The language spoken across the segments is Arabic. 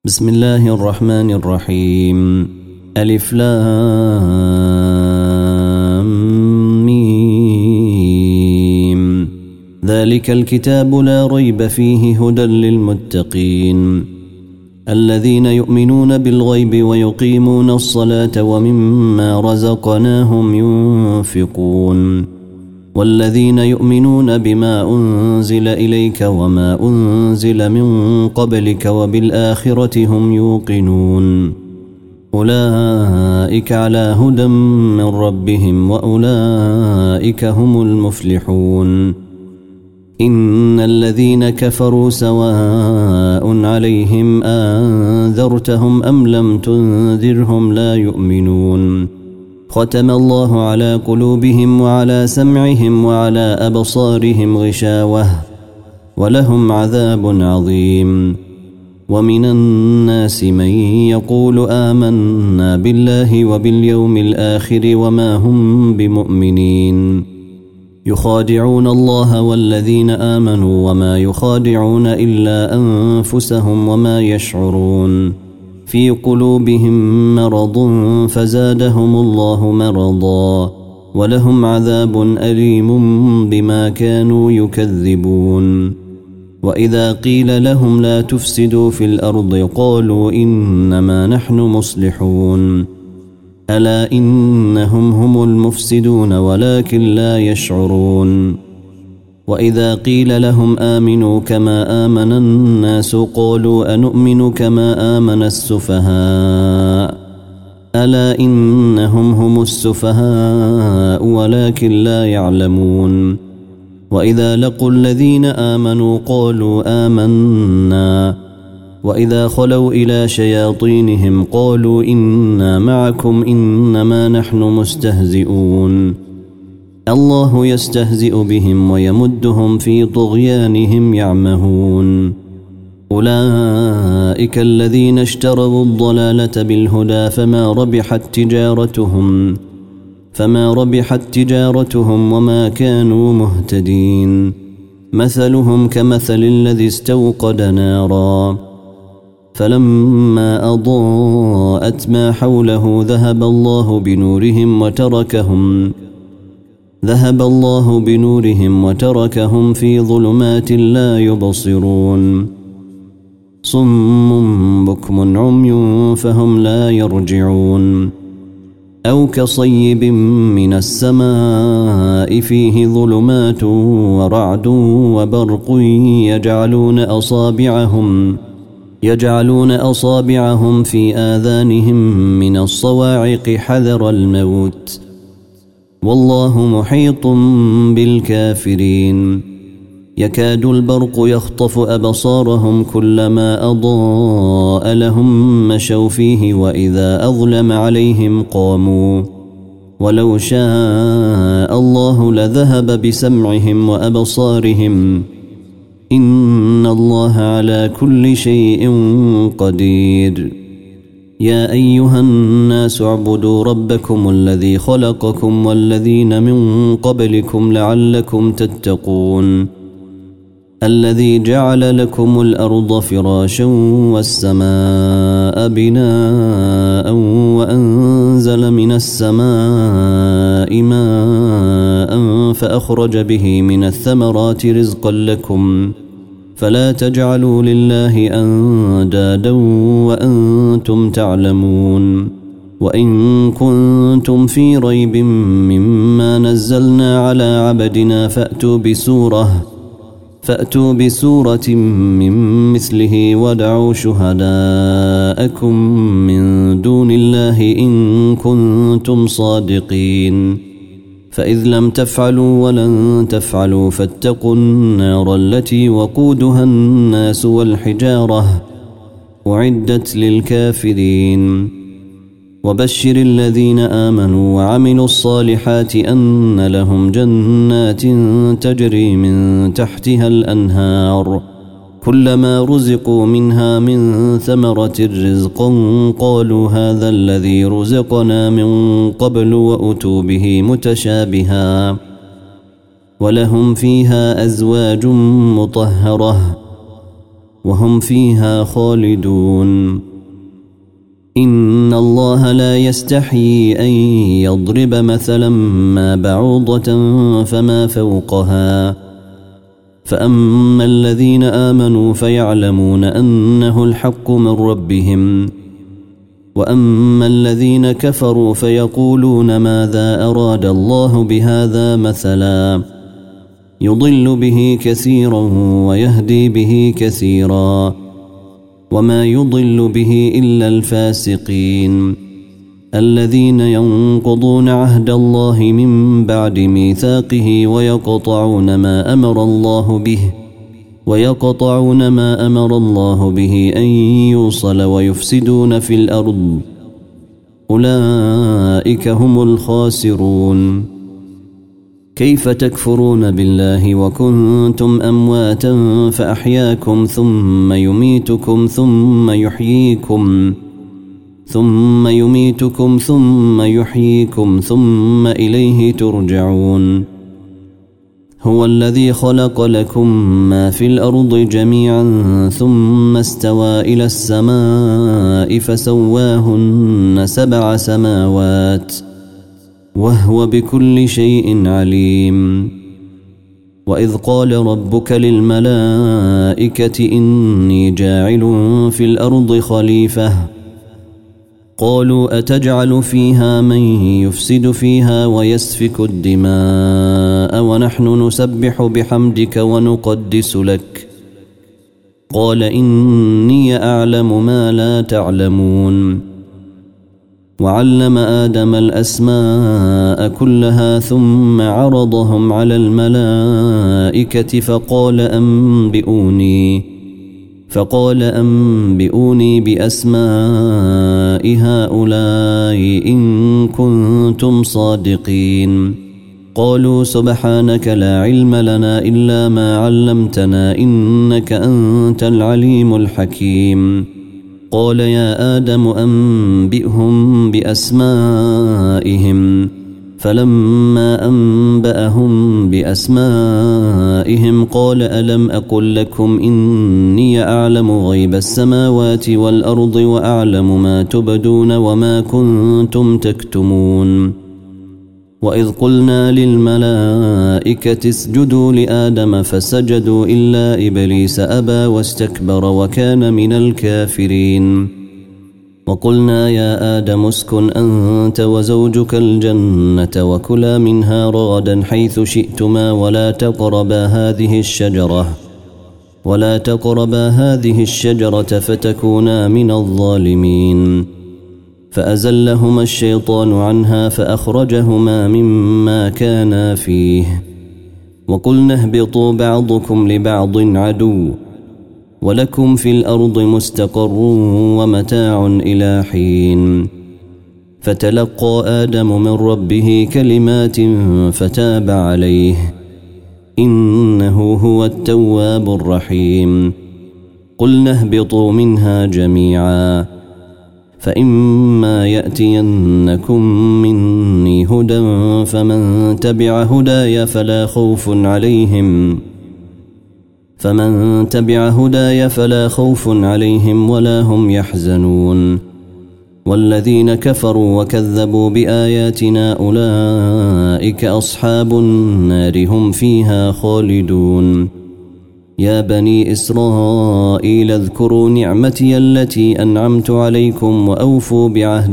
بسم الله الرحمن الرحيم. ألف لام ميم. ذلك الكتاب لا ريب فيه هدى للمتقين الذين يؤمنون بالغيب ويقيمون الصلاة ومما رزقناهم ينفقون والذين يؤمنون بما أنزل إليك وما أنزل من قبلك وبالآخرة هم يوقنون أولئك على هدى من ربهم وأولئك هم المفلحون. إن الذين كفروا سواء عليهم أنذرتهم أم لم تنذرهم لا يؤمنون. ختم الله على قلوبهم وعلى سمعهم وعلى أبصارهم غشاوة ولهم عذاب عظيم. ومن الناس من يقول آمنا بالله وباليوم الآخر وما هم بمؤمنين يخادعون الله والذين آمنوا وما يخادعون إلا أنفسهم وما يشعرون. في قلوبهم مرض فزادهم الله مرضا ولهم عذاب أليم بما كانوا يكذبون. وإذا قيل لهم لا تفسدوا في الأرض قالوا إنما نحن مصلحون ألا إنهم هم المفسدون ولكن لا يشعرون. وإذا قيل لهم آمنوا كما آمن الناس قالوا أنؤمن كما آمن السفهاء ألا إنهم هم السفهاء ولكن لا يعلمون. وإذا لقوا الذين آمنوا قالوا آمنا وإذا خلوا إلى شياطينهم قالوا إنا معكم إنما نحن مستهزئون. الله يستهزئ بهم ويمدهم في طغيانهم يعمهون. أولئك الذين اشتروا الضلالة بالهدى فما ربحت تجارتهم وما كانوا مهتدين. مثلهم كمثل الذي استوقد نارا فلما أضاءت ما حوله ذهب الله بنورهم وتركهم في ظلمات لا يبصرون. صم بكم عمي فهم لا يرجعون. أو كصيب من السماء فيه ظلمات ورعد وبرق يجعلون أصابعهم في آذانهم من الصواعق حذر الموت والله محيط بالكافرين. يكاد البرق يخطف أبصارهم كلما أضاء لهم مشوا فيه وإذا أظلم عليهم قاموا ولو شاء الله لذهب بسمعهم وأبصارهم إن الله على كل شيء قدير. يا أيها الناس اعبدوا ربكم الذي خلقكم والذين من قبلكم لعلكم تتقون الذي جعل لكم الأرض فراشا والسماء بناء وأنزل من السماء ماء فأخرج به من الثمرات رزقا لكم فلا تجعلوا لله أندادا وأنتم تعلمون. وإن كنتم في ريب مما نزلنا على عبدنا فأتوا بسورة من مثله ودعوا شهداءكم من دون الله إن كنتم صادقين. فإذ لم تفعلوا ولن تفعلوا فاتقوا النار التي وقودها الناس والحجارة أعدت للكافرين. وبشر الذين آمنوا وعملوا الصالحات أن لهم جنات تجري من تحتها الأنهار كلما رزقوا منها من ثمرة رزقا قالوا هذا الذي رزقنا من قبل وأتوا به متشابها ولهم فيها أزواج مطهرة وهم فيها خالدون. إن الله لا يستحيي أن يضرب مثلا ما بعوضة فما فوقها، فأما الذين آمنوا فيعلمون أنه الحق من ربهم، وأما الذين كفروا فيقولون ماذا أراد الله بهذا مثلا، يضل به كثيرا ويهدي به كثيرا، وما يضل به إلا الفاسقين الذين ينقضون عهد الله من بعد ميثاقه ويقطعون ما أمر الله به أن يوصل ويفسدون في الأرض، أولئك هم الخاسرون. كيف تكفرون بالله وكنتم أمواتا فأحياكم ثم يميتكم ثم يحييكم ثم إليه ترجعون. هو الذي خلق لكم ما في الأرض جميعا ثم استوى إلى السماء فسواهن 7 سماوات وهو بكل شيء عليم. وإذ قال ربك للملائكة إني جاعل في الأرض خليفة، قالوا أتجعل فيها من يفسد فيها ويسفك الدماء ونحن نسبح بحمدك ونقدس لك، قال إني أعلم ما لا تعلمون. وعلم آدم الأسماء كلها ثم عرضهم على الملائكة فقال أنبئوني بأسماء هؤلاء إن كنتم صادقين. قالوا سبحانك لا علم لنا إلا ما علمتنا إنك أنت العليم الحكيم. قال يا آدم أنبئهم بأسمائهم، فلما أنبأهم بأسمائهم قال ألم أقل لكم إني أعلم غيب السماوات والأرض وأعلم ما تبدون وما كنتم تكتمون. وإذ قلنا للملائكة اسجدوا لآدم فسجدوا إلا إبليس أبى واستكبر وكان من الكافرين. وقلنا يا آدم اسكن أنت وزوجك الجنة وكلا منها رغدا حيث شئتما ولا تقربا هذه الشجرة فتكونا من الظالمين. فأزلهما الشيطان عنها فأخرجهما مما كانا فيه، وقلنا اهبطوا بعضكم لبعض عدو ولكم في الأرض مستقر ومتاع إلى حين. فتلقى آدم من ربه كلمات فتاب عليه إنه هو التواب الرحيم. قلنا اهبطوا منها جميعا، فإما يأتينكم مني هدى فمن تبع هداي فلا خوف عليهم ولا هم يحزنون. والذين كفروا وكذبوا بآياتنا أولئك أصحاب النار هم فيها خالدون. يا بني إسرائيل اذكروا نعمتي التي أنعمت عليكم وأوفوا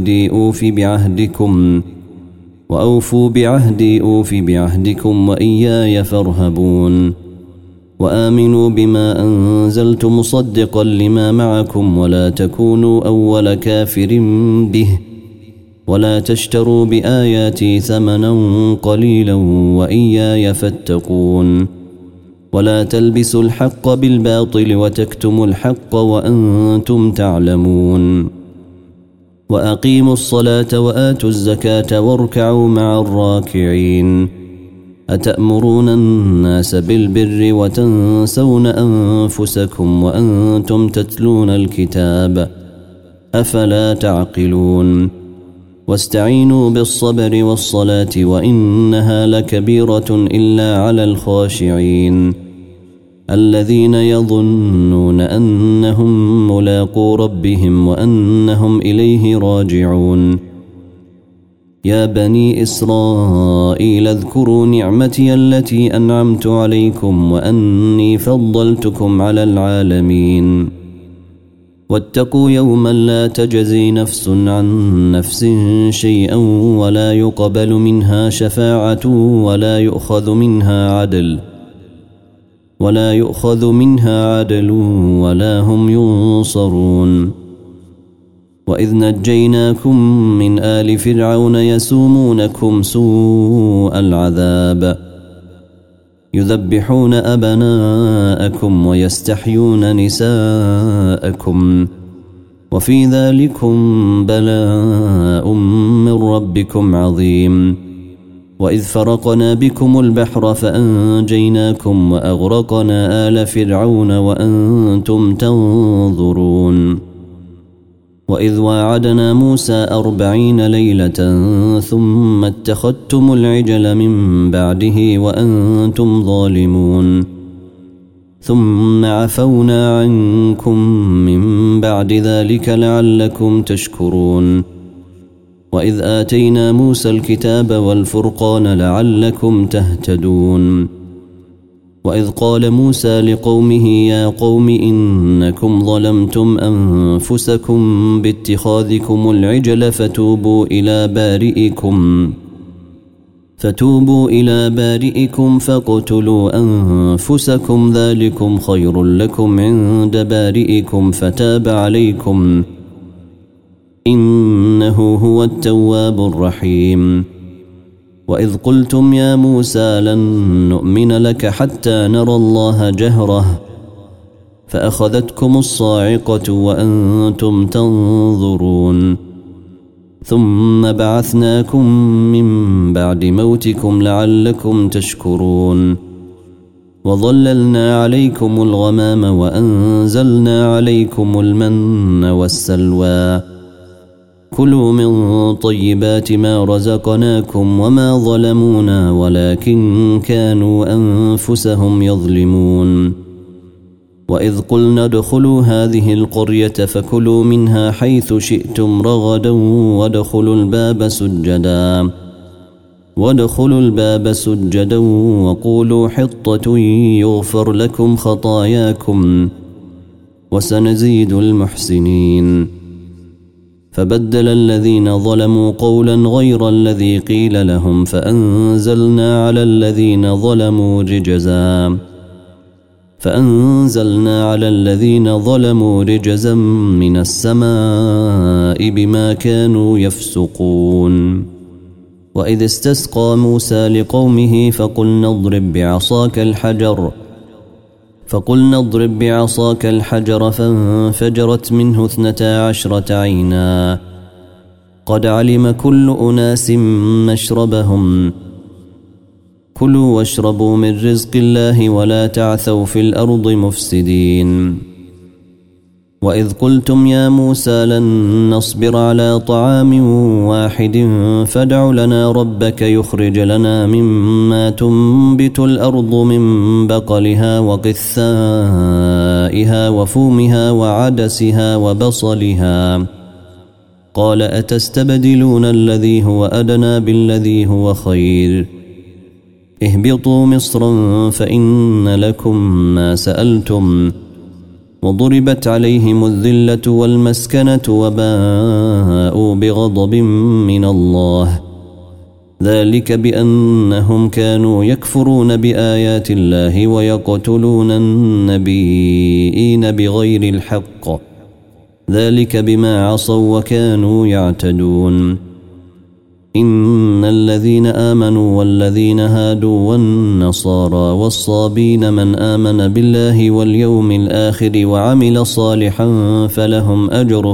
بعهدي أوف بعهدكم وإياي فارهبون. وآمنوا بما أنزلت مصدقا لما معكم ولا تكونوا أول كافر به ولا تشتروا بآياتي ثمنا قليلا وإياي فاتقون. ولا تلبسوا الحق بالباطل وتكتموا الحق وأنتم تعلمون. وأقيموا الصلاة وآتوا الزكاة واركعوا مع الراكعين. أتأمرون الناس بالبر وتنسون أنفسكم وأنتم تتلون الكتاب أفلا تعقلون. واستعينوا بالصبر والصلاة وإنها لكبيرة إلا على الخاشعين. الذين يظنون أنهم ملاقو ربهم وأنهم إليه راجعون يا بني إسرائيل اذكروا نعمتي التي أنعمت عليكم وأني فضلتكم على العالمين واتقوا يوما لا تجزي نفس عن نفس شيئا ولا يقبل منها شفاعة ولا يؤخذ منها عدل ولا هم ينصرون وإذ نجيناكم من آل فرعون يسومونكم سوء العذاب يذبحون أبناءكم ويستحيون نساءكم وفي ذلكم بلاء من ربكم عظيم وإذ فرقنا بكم البحر فأنجيناكم وأغرقنا آل فرعون وأنتم تنظرون وإذ واعدنا موسى 40 ليلة ثم اتخذتم العجل من بعده وأنتم ظالمون ثم عفونا عنكم من بعد ذلك لعلكم تشكرون وإذ آتينا موسى الكتاب والفرقان لعلكم تهتدون وإذ قال موسى لقومه يا قوم إنكم ظلمتم أنفسكم باتخاذكم العجل فتوبوا إلى بارئكم فاقتلوا أنفسكم ذلكم خير لكم عند بارئكم فتاب عليكم إنه هو التواب الرحيم وإذ قلتم يا موسى لن نؤمن لك حتى نرى الله جهرة فأخذتكم الصاعقة وأنتم تنظرون ثم بعثناكم من بعد موتكم لعلكم تشكرون وظللنا عليكم الغمام وأنزلنا عليكم المن والسلوى كلوا من طيبات ما رزقناكم وما ظلمونا ولكن كانوا أنفسهم يظلمون وإذ قلنا ادخلوا هذه القرية فكلوا منها حيث شئتم رغدا وادخلوا الباب سجدا وقولوا حطة يغفر لكم خطاياكم وسنزيد المحسنين فبدل الذين ظلموا قولا غير الذي قيل لهم فأنزلنا على الذين ظلموا رجزا من السماء بما كانوا يفسقون وإذ استسقى موسى لقومه فقلنا اضرب بعصاك الحجر فانفجرت منه 12 عينا قد علم كل أناس مشربهم كلوا واشربوا من رزق الله ولا تعثوا في الأرض مفسدين وإذ قلتم يا موسى لن نصبر على طعام واحد فادع لنا ربك يخرج لنا مما تنبت الأرض من بقلها وقثائها وفومها وعدسها وبصلها قال أتستبدلون الذي هو أدنى بالذي هو خير اهبطوا مصرا فإن لكم ما سألتم وضربت عليهم الذلة والمسكنة وباءوا بغضب من الله ذلك بأنهم كانوا يكفرون بآيات الله ويقتلون النبيين بغير الحق ذلك بما عصوا وكانوا يعتدون إن الذين آمنوا والذين هادوا والنصارى والصابين من آمن بالله واليوم الآخر وعمل صالحا فلهم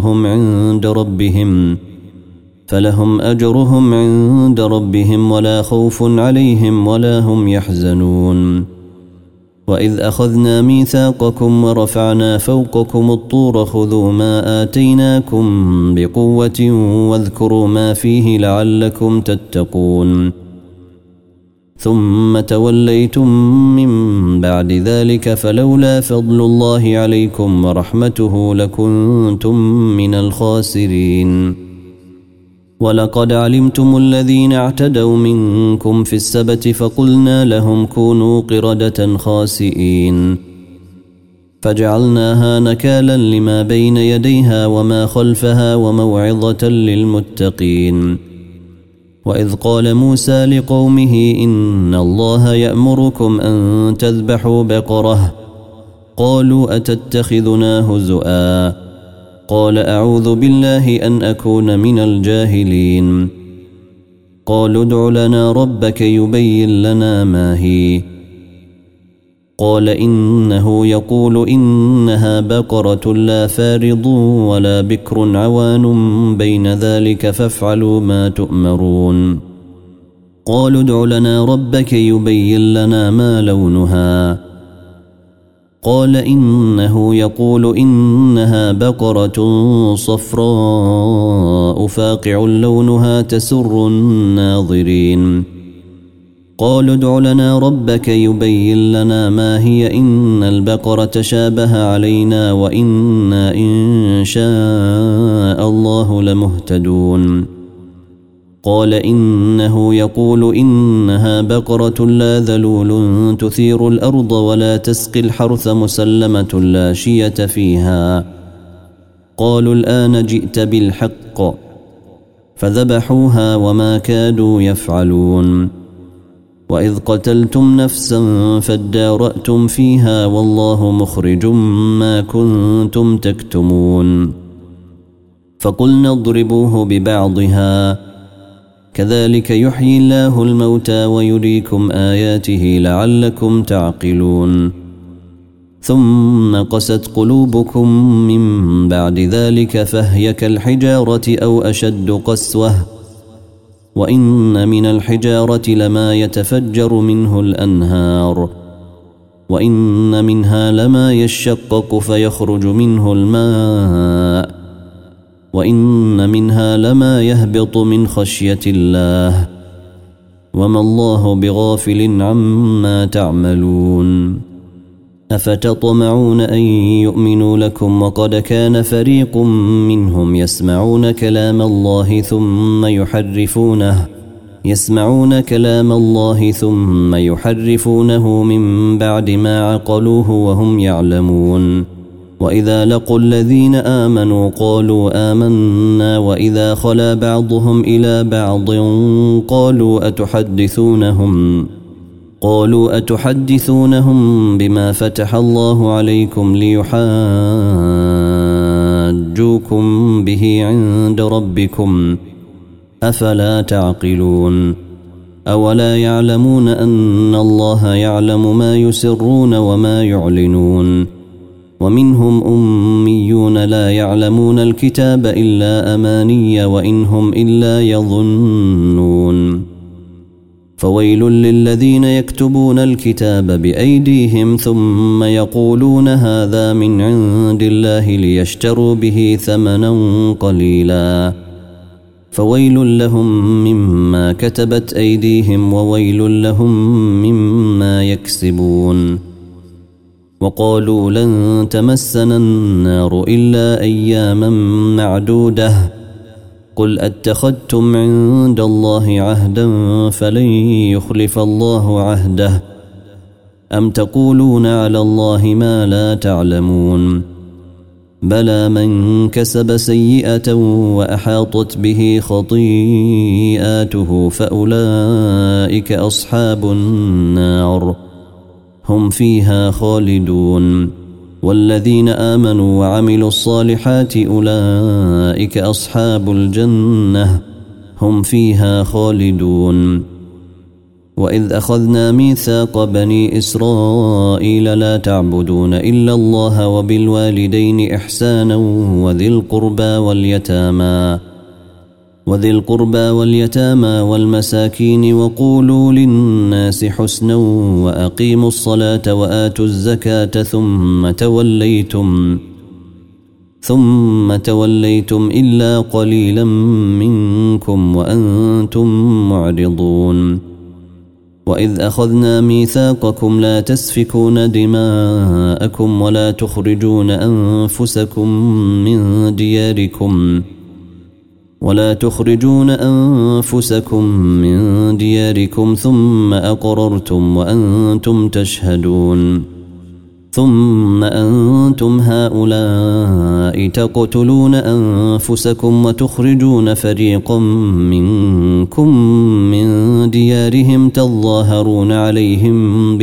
أجرهم عند ربهم ولا خوف عليهم ولا هم يحزنون وإذ أخذنا ميثاقكم ورفعنا فوقكم الطور خذوا ما آتيناكم بقوة واذكروا ما فيه لعلكم تتقون ثم توليتم من بعد ذلك فلولا فضل الله عليكم ورحمته لكنتم من الخاسرين. ولقد علمتم الذين اعتدوا منكم في السبت فقلنا لهم كونوا قردة خاسئين فجعلناها نكالا لما بين يديها وما خلفها وموعظة للمتقين. وإذ قال موسى لقومه إن الله يأمركم أن تذبحوا بقرة قالوا أتتخذنا هزؤا قال أعوذ بالله أن أكون من الجاهلين. قالوا ادع لنا ربك يبين لنا ما هي قال إنه يقول إنها بقرة لا فارض ولا بكر عوان بين ذلك فافعلوا ما تؤمرون. قالوا ادع لنا ربك يبين لنا ما لونها قال إنه يقول إنها بقرة صفراء فاقع لونها تسر الناظرين. قالوا ادع لنا ربك يبين لنا ما هي إن البقرة شابه علينا وإنا إن شاء الله لمهتدون. قال إنه يقول إنها بقرة لا ذلول تثير الأرض ولا تسقي الحرث مسلمة لا شية فيها. قالوا الآن جئت بالحق فذبحوها وما كادوا يفعلون. وإذ قتلتم نفسا فادارأتم فيها والله مخرج ما كنتم تكتمون. فقلنا اضربوه ببعضها كذلك يحيي الله الموتى ويريكم آياته لعلكم تعقلون. ثم قست قلوبكم من بعد ذلك فهي كالحجارة أو أشد قسوة وإن من الحجارة لما يتفجر منه الأنهار وإن منها لما يشقق فيخرج منه الماء وإن منها لما يهبط من خشية الله وما الله بغافل عما تعملون. أفتطمعون أن يؤمنوا لكم وقد كان فريق منهم يسمعون كلام الله ثم يحرفونه من بعد ما عقلوه وهم يعلمون. وإذا لقوا الذين آمنوا قالوا آمنا وإذا خلا بعضهم إلى بعض قالوا أتحدثونهم بما فتح الله عليكم ليحاجوكم به عند ربكم أفلا تعقلون. أولا يعلمون أن الله يعلم ما يسرون وما يعلنون. ومنهم أميون لا يعلمون الكتاب إلا أماني وإنهم إلا يظنون. فويل للذين يكتبون الكتاب بأيديهم ثم يقولون هذا من عند الله ليشتروا به ثمنا قليلا فويل لهم مما كتبت أيديهم وويل لهم مما يكسبون. وقالوا لن تمسنا النار إلا أياما معدودة قل أتخذتم عند الله عهدا فلن يخلف الله عهده أم تقولون على الله ما لا تعلمون. بلى من كسب سيئة وأحاطت به خطيئاته فأولئك أصحاب النار هم فيها خالدون. والذين آمنوا وعملوا الصالحات أولئك أصحاب الجنة هم فيها خالدون. وإذ أخذنا ميثاق بني إسرائيل لا تعبدون إلا الله وبالوالدين إحسانا وذي القربى واليتامى والمساكين وقولوا للناس حسنا وأقيموا الصلاة وآتوا الزكاة ثم توليتم إلا قليلا منكم وأنتم معرضون. وإذ أخذنا ميثاقكم لا تسفكون دماءكم ولا تخرجون أنفسكم من دياركم ثم أقررتم وأنتم تشهدون ثم أنتم هؤلاء تقتلون أنفسكم وتخرجون فريقا منكم من ديارهم تظاهرون عليهم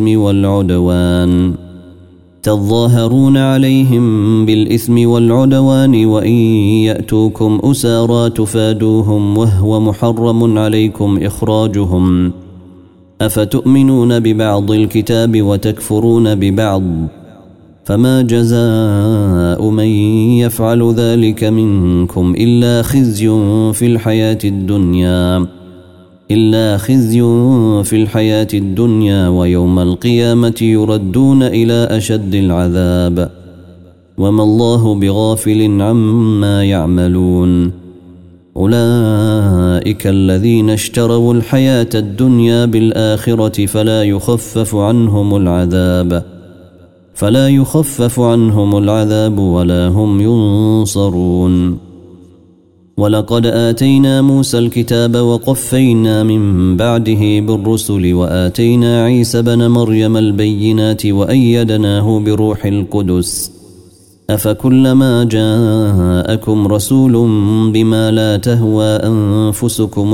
بالإثم والعدوان وإن يأتوكم أسارى تفادوهم وهو محرم عليكم إخراجهم أفتؤمنون ببعض الكتاب وتكفرون ببعض فما جزاء من يفعل ذلك منكم إلا خزي في الحياة الدنيا ويوم القيامة يردون إلى أشد العذاب وما الله بغافل عما يعملون أولئك الذين اشتروا الحياة الدنيا بالآخرة فلا يخفف عنهم العذاب ولا هم ينصرون ولقد آتينا موسى الكتاب وقفينا من بعده بالرسل وآتينا عيسى بن مريم البينات وأيدناه بروح القدس أفكلما جاءكم رسول بما لا تهوى أنفسكم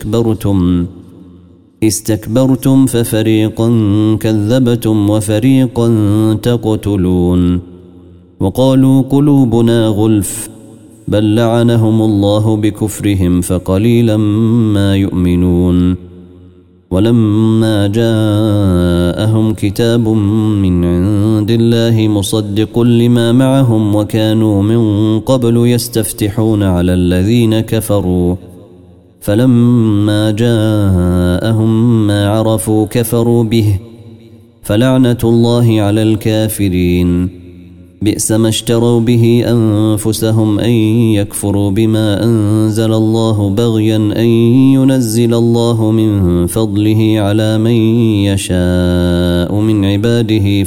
استكبرتم ففريقا كذبتم وفريقا تقتلون وقالوا قلوبنا غلف بل لعنهم الله بكفرهم فقليلا ما يؤمنون ولما جاءهم كتاب من عند الله مصدق لما معهم وكانوا من قبل يستفتحون على الذين كفروا فلما جاءهم ما عرفوا كفروا به فلعنة الله على الكافرين بئس ما اشتروا به أنفسهم أن يكفروا بما أنزل الله بغيا أن ينزل الله من فضله على من يشاء من عباده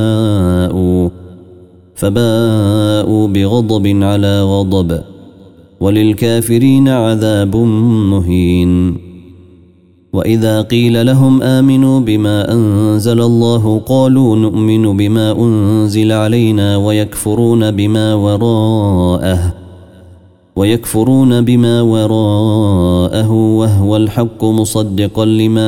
فباءوا بغضب على غضب وللكافرين عذاب مهين وإذا قيل لهم آمنوا بما أنزل الله قالوا نؤمن بما أنزل علينا ويكفرون بما وراءه وهو الحق مصدقا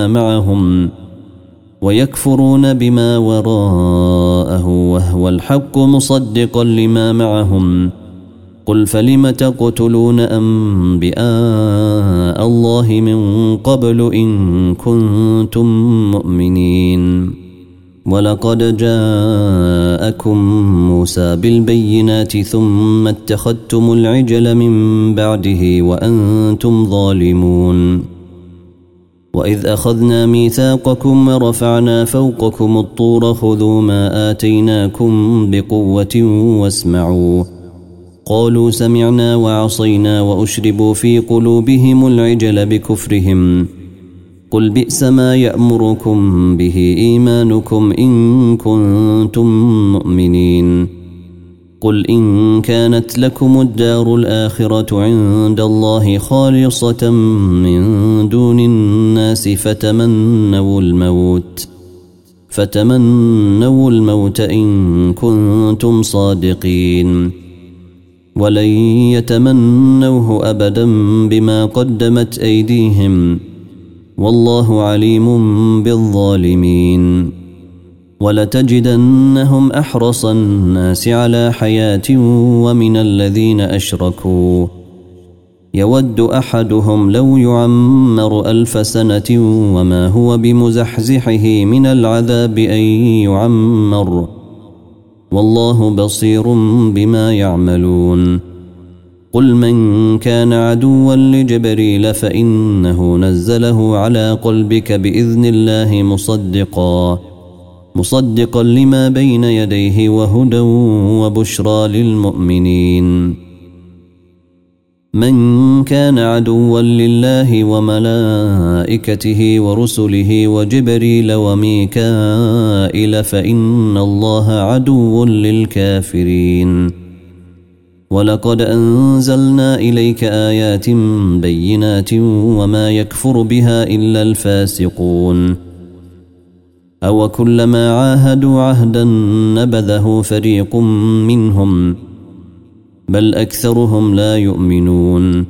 لما معهم قل فلم تقتلون أنبياء الله من قبل إن كنتم مؤمنين ولقد جاءكم موسى بالبينات ثم اتخذتم العجل من بعده وأنتم ظالمون وإذ أخذنا ميثاقكم ورفعنا فوقكم الطور خذوا ما آتيناكم بقوة واسمعوا قالوا سمعنا وعصينا وأشربوا في قلوبهم العجل بكفرهم قل بئس ما يأمركم به إيمانكم إن كنتم مؤمنين قل إن كانت لكم الدار الآخرة عند الله خالصة من دون الناس فتمنوا الموت إن كنتم صادقين ولن يتمنوه أبدا بما قدمت أيديهم والله عليم بالظالمين ولتجدنهم أحرص الناس على حياة ومن الذين أشركوا يود أحدهم لو يعمر 1000 سنة وما هو بمزحزحه من العذاب أن يعمر والله بصير بما يعملون قل من كان عدوا لجبريل فإنه نزله على قلبك بإذن الله مصدقا لما بين يديه وهدى وبشرى للمؤمنين من كان عدوا لله وملائكته ورسله وجبريل وميكائيل فإن الله عدو للكافرين ولقد أنزلنا إليك آيات بينات وما يكفر بها إلا الفاسقون أو كلما عاهدوا عهدا نبذه فريق منهم بل أكثرهم لا يؤمنون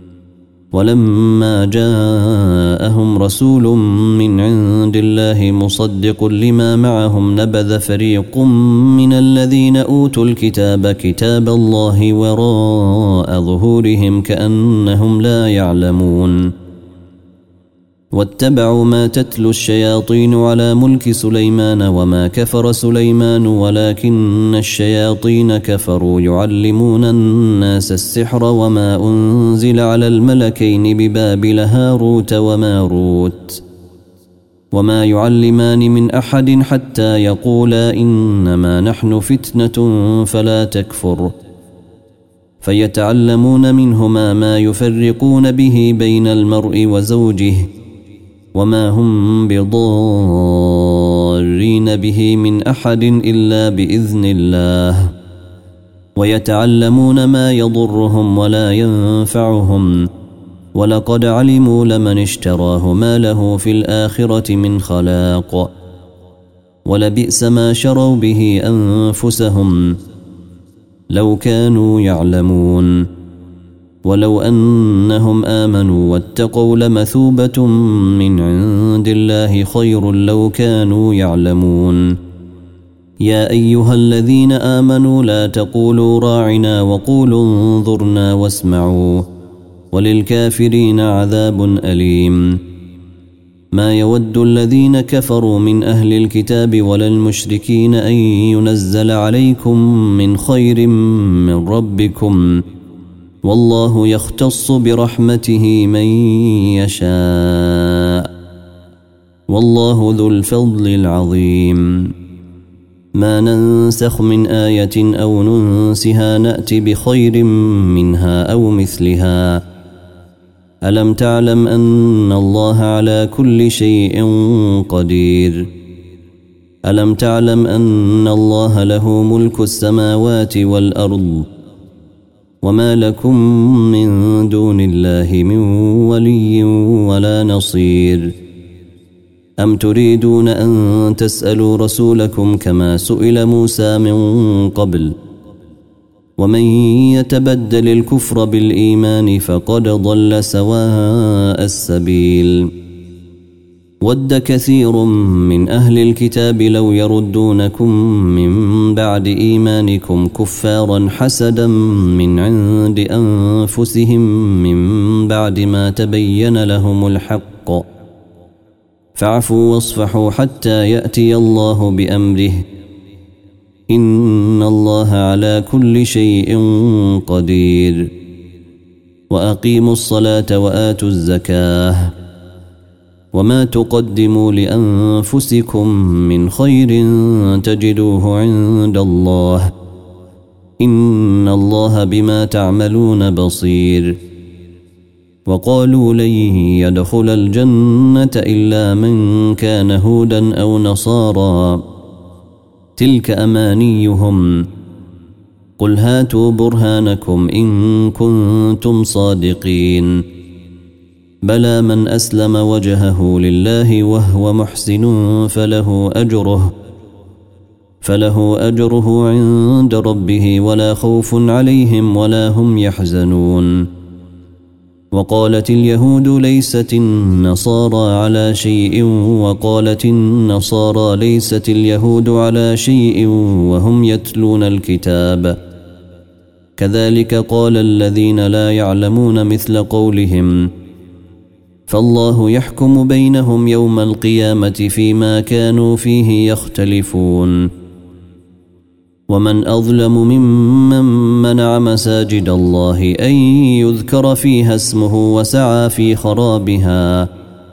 ولما جاءهم رسول من عند الله مصدق لما معهم نبذ فريق من الذين أوتوا الكتاب كتاب الله وراء ظهورهم كأنهم لا يعلمون واتبعوا ما تتلو الشياطين على ملك سليمان وما كفر سليمان ولكن الشياطين كفروا يعلمون الناس السحر وما أنزل على الملكين ببابل هاروت وماروت وما يعلمان من أحد حتى يقولا إنما نحن فتنة فلا تكفر فيتعلمون منهما ما يفرقون به بين المرء وزوجه وما هم بضارين به من أحد إلا بإذن الله ويتعلمون ما يضرهم ولا ينفعهم ولقد علموا لمن اشتراه ما له في الآخرة من خلاق ولبئس ما شروا به أنفسهم لو كانوا يعلمون ولو أنهم آمنوا واتقوا لمثوبة من عند الله خير لو كانوا يعلمون يا أيها الذين آمنوا لا تقولوا راعنا وقولوا انظرنا واسمعوا وللكافرين عذاب أليم ما يود الذين كفروا من أهل الكتاب ولا المشركين أن ينزل عليكم من خير من ربكم والله يختص برحمته من يشاء والله ذو الفضل العظيم ما ننسخ من آية أو ننسها نأتي بخير منها أو مثلها ألم تعلم أن الله على كل شيء قدير ألم تعلم أن الله له ملك السماوات والأرض وما لكم من دون الله من ولي ولا نصير أم تريدون أن تسألوا رسولكم كما سئل موسى من قبل ومن يتبدل الكفر بالإيمان فقد ضل سواء السبيل ود كثير من أهل الكتاب لو يردونكم من بعد إيمانكم كفارا حسدا من عند أنفسهم من بعد ما تبين لهم الحق فاعفوا واصفحوا حتى يأتي الله بأمره إن الله على كل شيء قدير وأقيموا الصلاة وآتوا الزكاة وما تقدموا لأنفسكم من خير تجدوه عند الله إن الله بما تعملون بصير وقالوا لن يدخل الجنة إلا من كان هودا أو نصارى تلك أمانيهم قل هاتوا برهانكم إن كنتم صادقين بلى من أسلم وجهه لله وهو محسن فله أجره عند ربه ولا خوف عليهم ولا هم يحزنون وقالت اليهود ليست النصارى على شيء وقالت النصارى ليست اليهود على شيء وهم يتلون الكتاب كذلك قال الذين لا يعلمون مثل قولهم فالله يحكم بينهم يوم القيامة فيما كانوا فيه يختلفون ومن أظلم ممن منع مساجد الله أن يذكر فيها اسمه وسعى في خرابها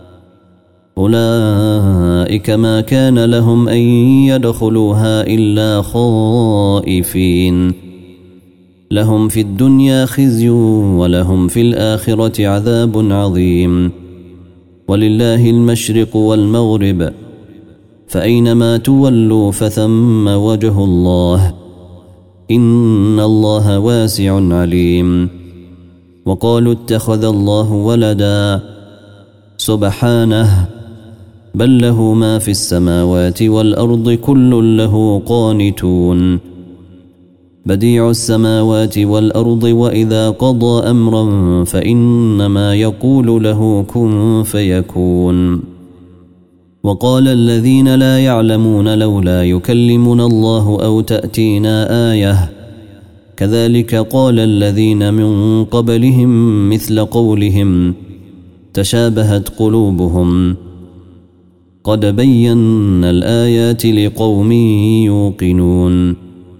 أولئك ما كان لهم أن يدخلوها إلا خائفين لهم في الدنيا خزي ولهم في الآخرة عذاب عظيم. ولله المشرق والمغرب فأينما تولوا فثم وجه الله إن الله واسع عليم. وقالوا اتخذ الله ولدا سبحانه بل له ما في السماوات والأرض كل له قانتون. بديع السماوات والأرض وإذا قضى أمرا فإنما يقول له كن فيكون. وقال الذين لا يعلمون لولا يكلمنا الله أو تأتينا آية كذلك قال الذين من قبلهم مثل قولهم تشابهت قلوبهم قد بينا الآيات لقوم يوقنون.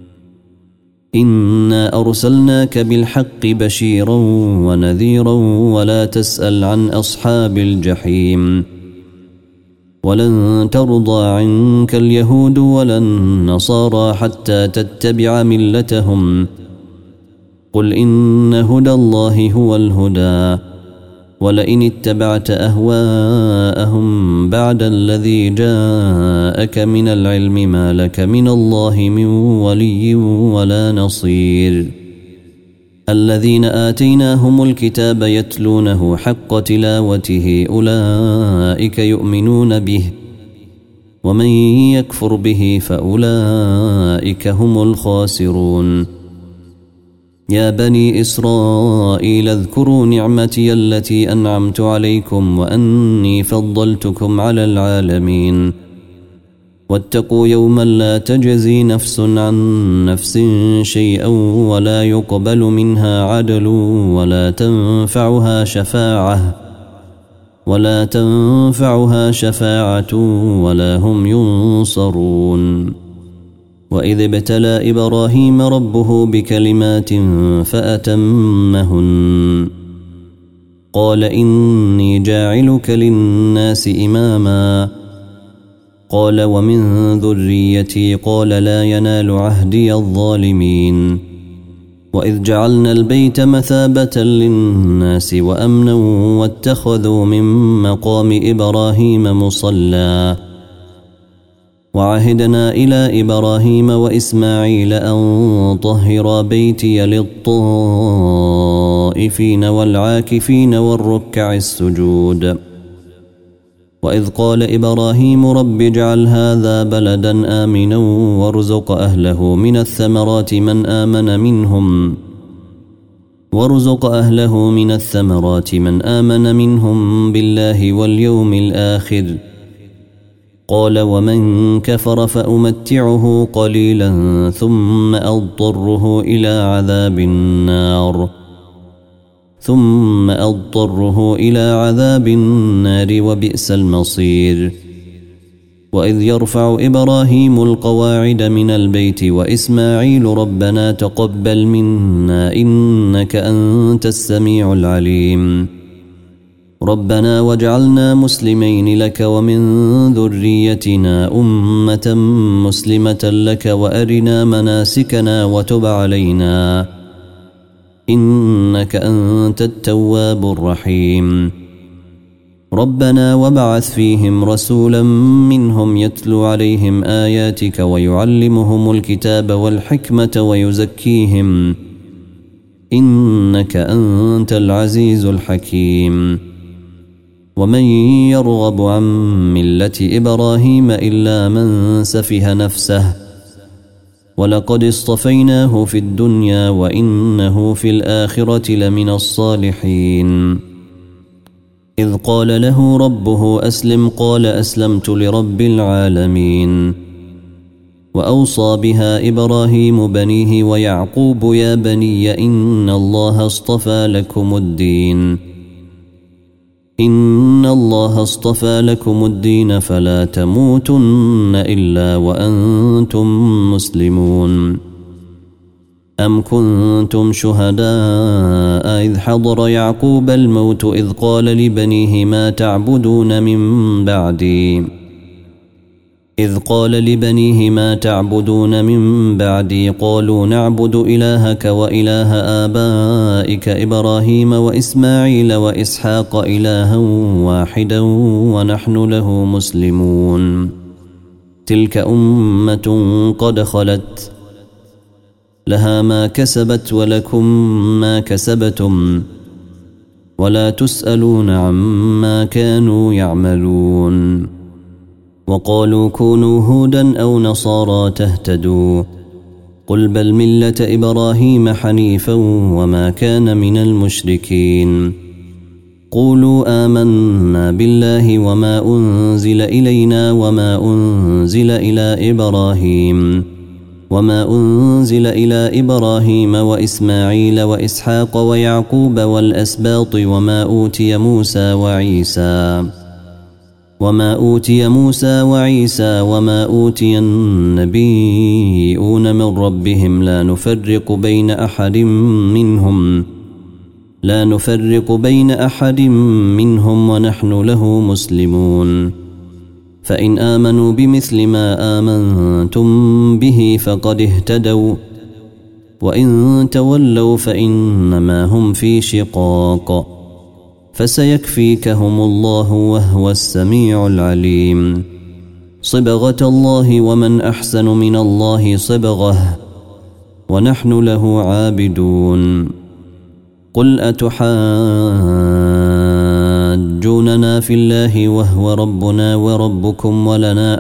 إنا أرسلناك بالحق بشيرا ونذيرا ولا تسأل عن أصحاب الجحيم. ولن ترضى عنك اليهود ولا النصارى حتى تتبع ملتهم قل إن هدى الله هو الهدى ولئن اتبعت أهواءهم بعد الذي جاءك من العلم ما لك من الله من ولي ولا نصير. الذين آتيناهم الكتاب يتلونه حق تلاوته أولئك يؤمنون به ومن يكفر به فأولئك هم الخاسرون. يا بني إسرائيل اذكروا نعمتي التي أنعمت عليكم وأني فضلتكم على العالمين. واتقوا يوما لا تجزي نفس عن نفس شيئا ولا يقبل منها عدل ولا تنفعها شفاعة ولا هم ينصرون. وإذ ابتلى إبراهيم ربه بكلمات فأتمهن قال إني جاعلك للناس إماما قال ومن ذريتي قال لا ينال عهدي الظالمين. وإذ جعلنا البيت مثابة للناس وأمنا واتخذوا من مقام إبراهيم مصلى وعهدنا إلى إبراهيم وإسماعيل أن طهرا بيتي للطائفين والعاكفين والركع السجود. وإذ قال إبراهيم رب اجعل هذا بلدا آمنا وارزق أهله من الثمرات من آمن منهم بالله واليوم الآخر قال ومن كفر فأمتعه قليلا ثم أضطره إلى عذاب النار وبئس المصير. وإذ يرفع إبراهيم القواعد من البيت وإسماعيل ربنا تقبل منا إنك أنت السميع العليم. ربنا واجعلنا مسلمين لك ومن ذريتنا أمة مسلمة لك وأرنا مناسكنا وتب علينا إنك أنت التواب الرحيم. ربنا وابعث فيهم رسولا منهم يتلو عليهم آياتك ويعلمهم الكتاب والحكمة ويزكيهم إنك أنت العزيز الحكيم. ومن يرغب عن ملة إبراهيم إلا من سفه نفسه ولقد اصطفيناه في الدنيا وإنه في الآخرة لمن الصالحين. إذ قال له ربه أسلم قال أسلمت لرب العالمين. وأوصى بها إبراهيم بنيه ويعقوب يا بني إن الله اصطفى لكم الدين فلا تموتن إلا وأنتم مسلمون. أم كنتم شهداء إذ حضر يعقوب الموت إذ قال لبنيه ما تعبدون من بعدي إذ قال لبنيه ما تعبدون من بعدي قالوا نعبد إلهك وإله آبائك إبراهيم وإسماعيل وإسحاق إلها واحدا ونحن له مسلمون تلك أمة قد خلت لها ما كسبت ولكم ما كسبتم ولا تسألون عما كانوا يعملون وقالوا كونوا هودا أو نصارى تهتدوا قل بل ملة إبراهيم حنيفا وما كان من المشركين قولوا آمنا بالله وما أنزل إلينا وما أنزل إلى إبراهيم وإسماعيل وإسحاق ويعقوب والأسباط وما أوتي موسى وعيسى وما أوتي النبيون من ربهم لا نفرق بين أحد منهم ونحن له مسلمون فإن آمنوا بمثل ما آمنتم به فقد اهتدوا وإن تولوا فإنما هم في شقاق فسيكفيكهم الله وهو السميع العليم صبغة الله ومن أحسن من الله صبغة ونحن له عابدون قل أتحاجوننا في الله وهو ربنا وربكم ولنا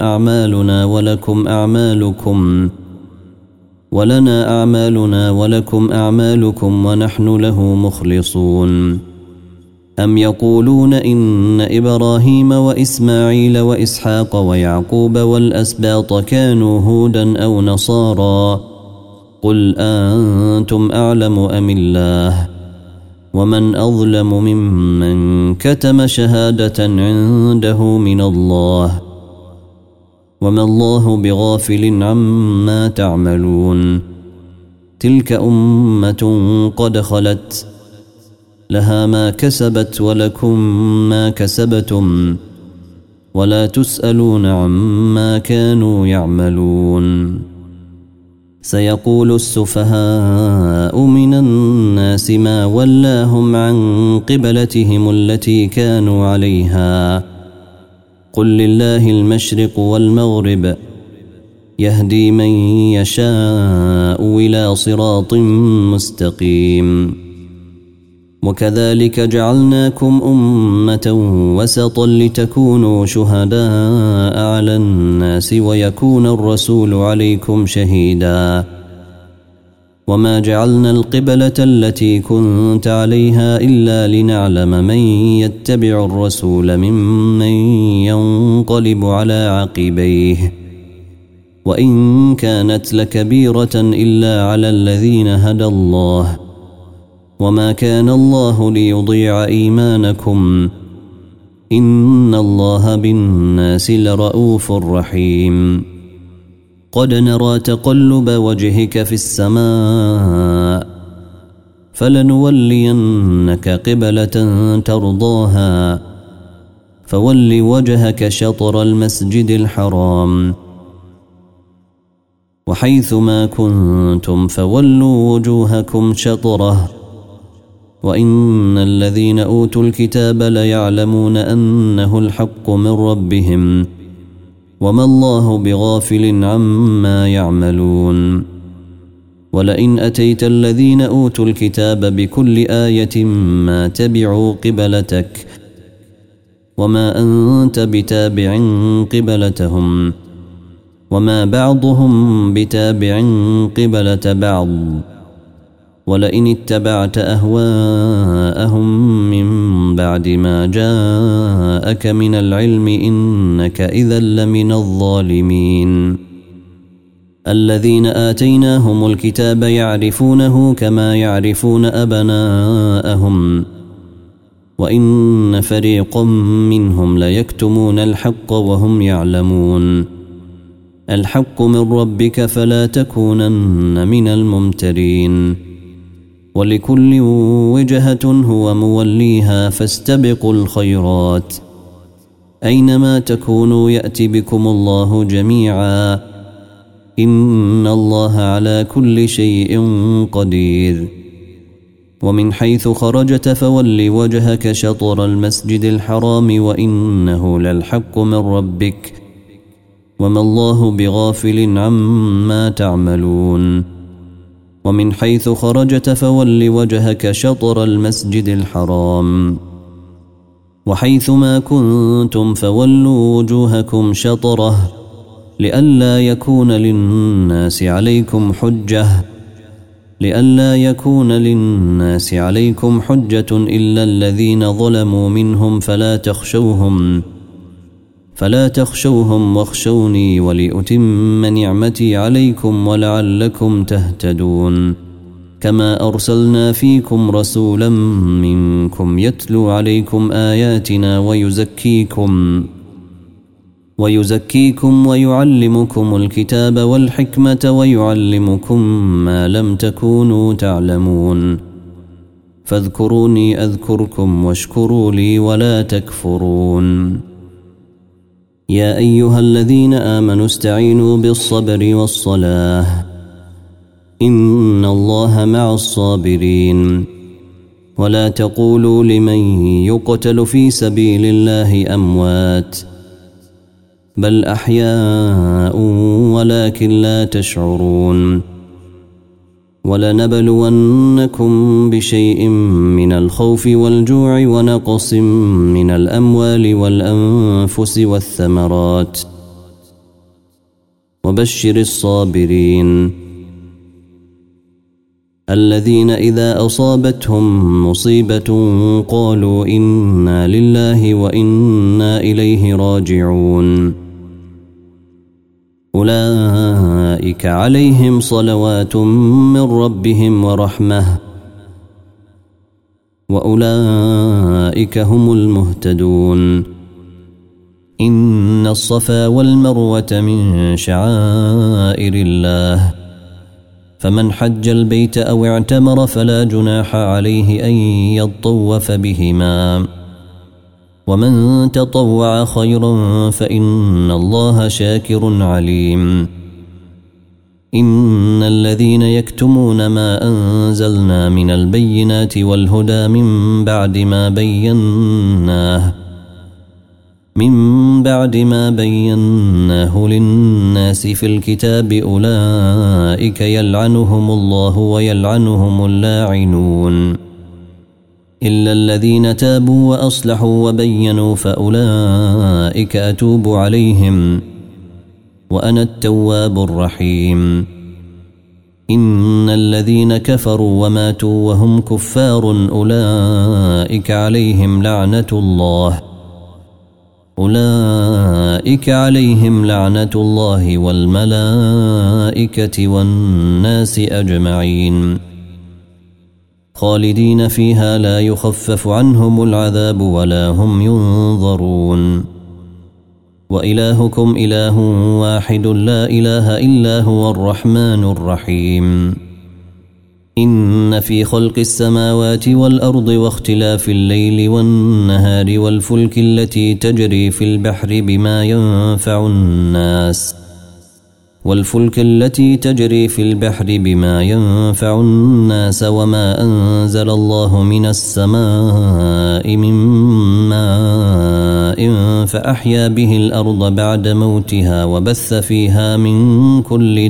أعمالنا ولكم أعمالكم ونحن له مخلصون أم يقولون إن إبراهيم وإسماعيل وإسحاق ويعقوب والأسباط كانوا هودا أو نصارى قل أنتم أعلم أم الله ومن أظلم ممن كتم شهادة عنده من الله وما الله بغافل عما تعملون تلك أمة قد خلت لها ما كسبت ولكم ما كسبتم ولا تسألون عما كانوا يعملون سيقول السفهاء من الناس ما ولاهم عن قبلتهم التي كانوا عليها قل لله المشرق والمغرب يهدي من يشاء إلى صراط مستقيم وكذلك جعلناكم أمة وسطا لتكونوا شهداء على الناس ويكون الرسول عليكم شهيدا وما جعلنا القبلة التي كنت عليها إلا لنعلم من يتبع الرسول ممن ينقلب على عقبيه وإن كانت لكبيرة إلا على الذين هدى الله وما كان الله ليضيع إيمانكم إن الله بالناس لرؤوف رحيم قد نرى تقلب وجهك في السماء فلنولينك قبلة ترضاها فول وجهك شطر المسجد الحرام وحيث ما كنتم فولوا وجوهكم شطره وإن الذين أوتوا الكتاب ليعلمون أنه الحق من ربهم وما الله بغافل عما يعملون ولئن أتيت الذين أوتوا الكتاب بكل آية ما تبعوا قبلتك وما أنت بتابع قبلتهم وما بعضهم بتابع قبلة بعض ولئن اتبعت أهواءهم من بعد ما جاءك من العلم إنك إذا لمن الظالمين الذين آتيناهم الكتاب يعرفونه كما يعرفون أبناءهم وإن فريقا منهم ليكتمون الحق وهم يعلمون الحق من ربك فلا تكونن من الممترين ولكل وجهة هو موليها فاستبقوا الخيرات أينما تكونوا يأتي بكم الله جميعا إن الله على كل شيء قدير. ومن حيث خرجت فول وجهك شطر المسجد الحرام وإنه للحق من ربك وما الله بغافل عما تعملون. ومن حيث خرجت فول وجهك شطر المسجد الحرام وحيث ما كنتم فولوا وجوهكم شطره لئلا يكون للناس عليكم حجة إلا الذين ظلموا منهم فلا تخشوهم واخشوني ولأتم نعمتي عليكم ولعلكم تهتدون. كما أرسلنا فيكم رسولا منكم يتلو عليكم آياتنا ويزكيكم ويعلمكم الكتاب والحكمة ويعلمكم ما لم تكونوا تعلمون. فاذكروني أذكركم واشكروا لي ولا تكفرون. يا أيها الذين آمنوا استعينوا بالصبر والصلاة إن الله مع الصابرين. ولا تقولوا لمن يقتل في سبيل الله أموات بل أحياء ولكن لا تشعرون. ولنبلونكم بشيء من الخوف والجوع ونقص من الأموال والأنفس والثمرات وبشر الصابرين الذين إذا أصابتهم مصيبة قالوا إنا لله وإنا إليه راجعون. أولئك عليهم صلوات من ربهم ورحمة وأولئك هم المهتدون. إن الصفا والمروة من شعائر الله فمن حج البيت أو اعتمر فلا جناح عليه أن يطوف بهما ومن تطوع خيرا فإن الله شاكر عليم. إن الذين يكتمون ما أنزلنا من البينات والهدى من بعد ما بيناه للناس في الكتاب أولئك يلعنهم الله ويلعنهم اللاعنون إلا الذين تابوا وأصلحوا وبينوا فأولئك أتوب عليهم وأنا التواب الرحيم. إن الذين كفروا وماتوا وهم كفار أولئك عليهم لعنة الله والملائكة والناس أجمعين خالدين فيها لا يخفف عنهم العذاب ولا هم ينظرون. وإلهكم إله واحد لا إله إلا هو الرحمن الرحيم. إن في خلق السماوات والأرض واختلاف الليل والنهار والفلك التي تجري في البحر بما ينفع الناس وما أنزل الله من السماء من ماء فأحيا به الأرض بعد موتها وبث فيها من كل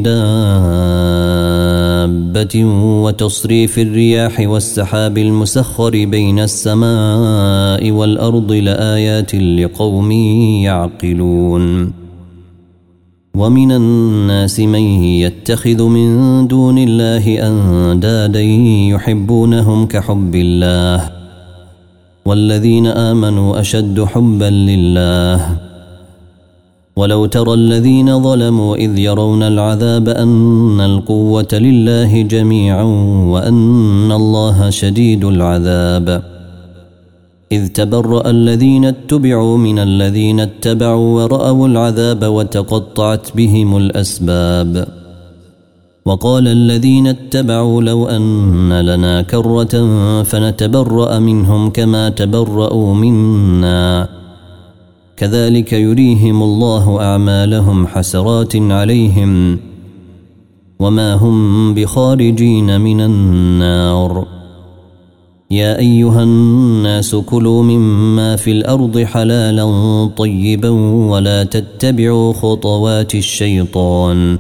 دابة وتصريف الرياح والسحاب المسخر بين السماء والأرض لآيات لقوم يعقلون. ومن الناس من يتخذ من دون الله أندادا يحبونهم كحب الله والذين آمنوا أشد حبا لله. ولو ترى الذين ظلموا إذ يرون العذاب أن القوة لله جميعا وأن الله شديد العذاب إذ تبرأ الذين اتبعوا من الذين اتبعوا ورأوا العذاب وتقطعت بهم الأسباب. وقال الذين اتبعوا لو أن لنا كرة فنتبرأ منهم كما تبرأوا منا كذلك يريهم الله أعمالهم حسرات عليهم وما هم بخارجين من النار. يا أيها الناس كلوا مما في الأرض حلالا طيبا ولا تتبعوا خطوات الشيطان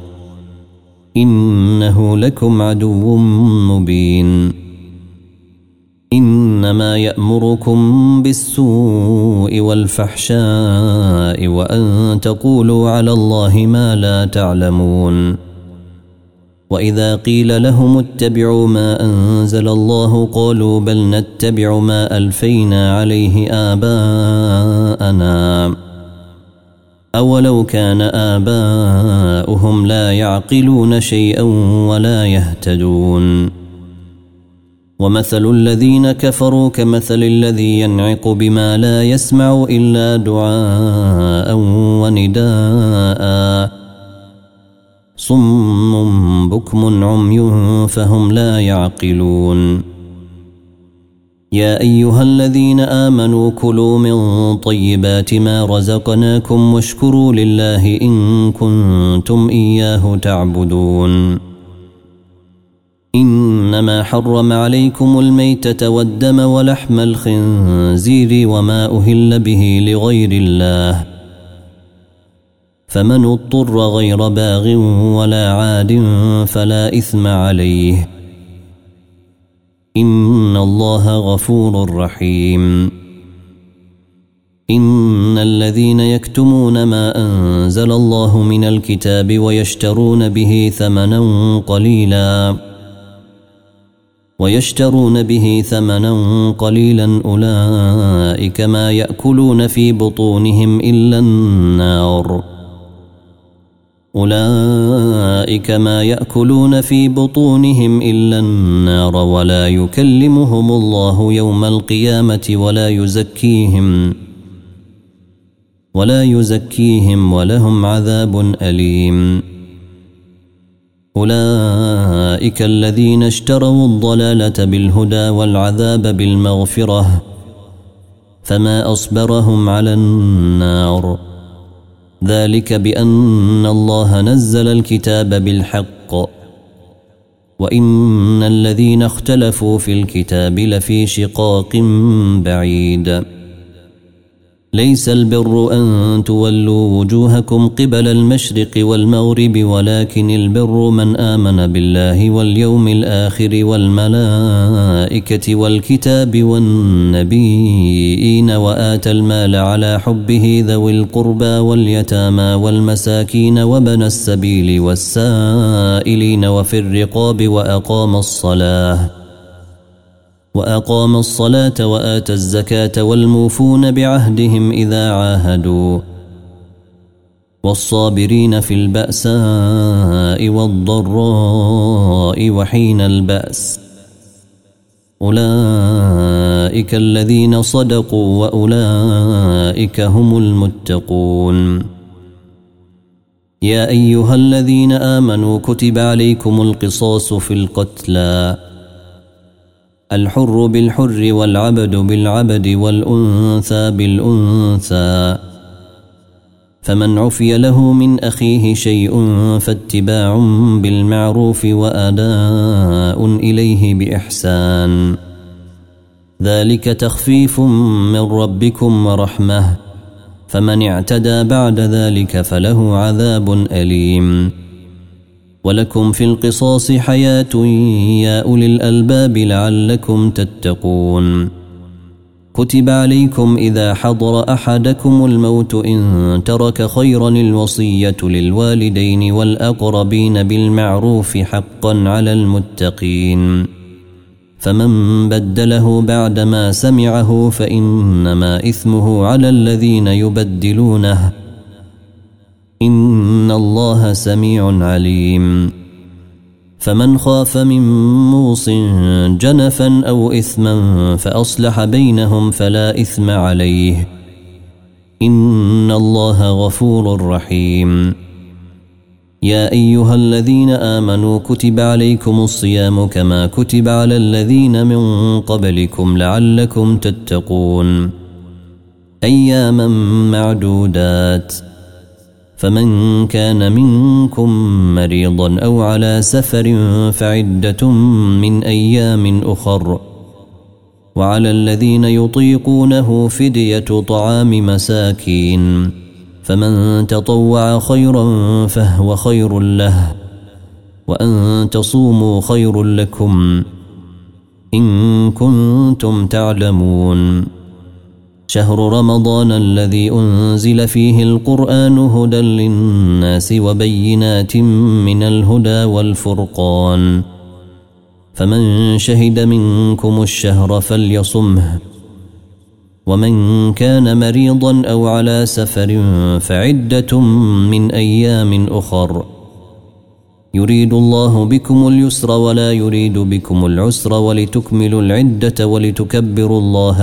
إنه لكم عدو مبين. إنما يأمركم بالسوء والفحشاء وأن تقولوا على الله ما لا تعلمون. وإذا قيل لهم اتبعوا ما أنزل الله قالوا بل نتبع ما ألفينا عليه آباءنا أولو كان آباؤهم لا يعقلون شيئا ولا يهتدون. ومثل الذين كفروا كمثل الذي ينعق بما لا يسمع إلا دعاء ونداء صم بكم عمي فهم لا يعقلون. يا أيها الذين آمنوا كلوا من طيبات ما رزقناكم واشكروا لله إن كنتم إياه تعبدون. إنما حرم عليكم الميتة والدم ولحم الخنزير وما أهل به لغير الله فمن اضطر غير باغ ولا عاد فلا إثم عليه إن الله غفور رحيم. إن الذين يكتمون ما أنزل الله من الكتاب ويشترون به ثمنا قليلا أولئك ما يأكلون في بطونهم إلا النار ولا يكلمهم الله يوم القيامة ولا يزكيهم ولهم عذاب أليم. أولئك الذين اشتروا الضلالة بالهدى والعذاب بالمغفرة فما أصبرهم على النار ذلك بأن الله نزل الكتاب بالحق وإن الذين اختلفوا في الكتاب لفي شقاق بعيد. ليس البر أن تولوا وجوهكم قبل المشرق والمغرب ولكن البر من آمن بالله واليوم الآخر والملائكة والكتاب والنبيين وآتى المال على حبه ذوي القربى واليتامى والمساكين وابن السبيل والسائلين وفي الرقاب وأقام الصلاة وآتى الزكاة والموفون بعهدهم إذا عاهدوا والصابرين في البأساء والضراء وحين البأس أولئك الذين صدقوا وأولئك هم المتقون. يا أيها الذين آمنوا كتب عليكم القصاص في القتلى الحر بالحر والعبد بالعبد والأنثى بالأنثى فمن عفي له من أخيه شيء فاتباع بالمعروف وأداء إليه بإحسان ذلك تخفيف من ربكم ورحمة فمن اعتدى بعد ذلك فله عذاب أليم. ولكم في القصاص حياة يا أولي الألباب لعلكم تتقون. كتب عليكم إذا حضر أحدكم الموت إن ترك خيرا الوصية للوالدين والأقربين بالمعروف حقا على المتقين فمن بدله بعدما سمعه فإنما إثمه على الذين يبدلونه إن الله سميع عليم. فمن خاف من موص جنفا أو إثما فأصلح بينهم فلا إثم عليه إن الله غفور رحيم. يا أيها الذين آمنوا كتب عليكم الصيام كما كتب على الذين من قبلكم لعلكم تتقون. أياما معدودات. فمن كان منكم مريضا أو على سفر فعدة من أيام أخر، وعلى الذين يطيقونه فدية طعام مساكين، فمن تطوع خيرا فهو خير له، وأن تصوموا خير لكم إن كنتم تعلمون. شهر رمضان الذي أنزل فيه القرآن هدى للناس وبينات من الهدى والفرقان، فمن شهد منكم الشهر فليصمه، ومن كان مريضا أو على سفر فعدة من أيام أخر، يريد الله بكم اليسر ولا يريد بكم العسر ولتكملوا العدة ولتكبروا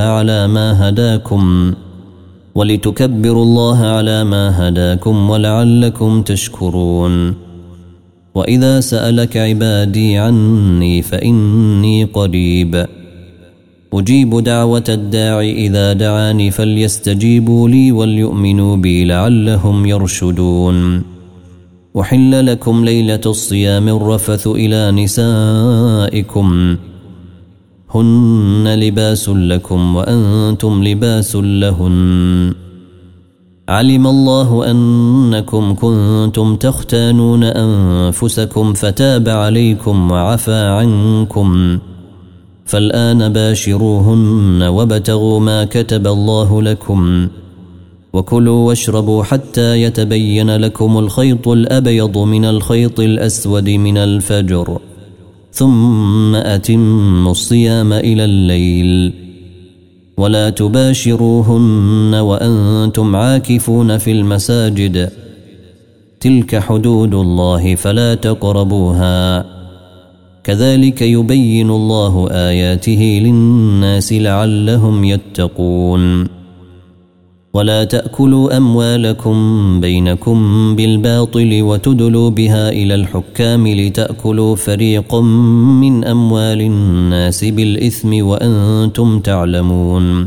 الله على ما هداكم ولعلكم تشكرون. وإذا سألك عبادي عني فإني قريب أجيب دعوة الداع إذا دعاني فليستجيبوا لي وليؤمنوا بي لعلهم يرشدون. أحل لكم ليلة الصيام الرفث إلى نسائكم هن لباس لكم وأنتم لباس لهن، علم الله أنكم كنتم تختانون أنفسكم فتاب عليكم وعفى عنكم، فالآن باشروهن وابتغوا ما كتب الله لكم، وكلوا واشربوا حتى يتبين لكم الخيط الأبيض من الخيط الأسود من الفجر، ثم أتموا الصيام إلى الليل، ولا تباشروهن وأنتم عاكفون في المساجد، تلك حدود الله فلا تقربوها، كذلك يبين الله آياته للناس لعلهم يتقون. ولا تأكلوا أموالكم بينكم بالباطل وتدلوا بها إلى الحكام لتأكلوا فريقا من أموال الناس بالإثم وأنتم تعلمون.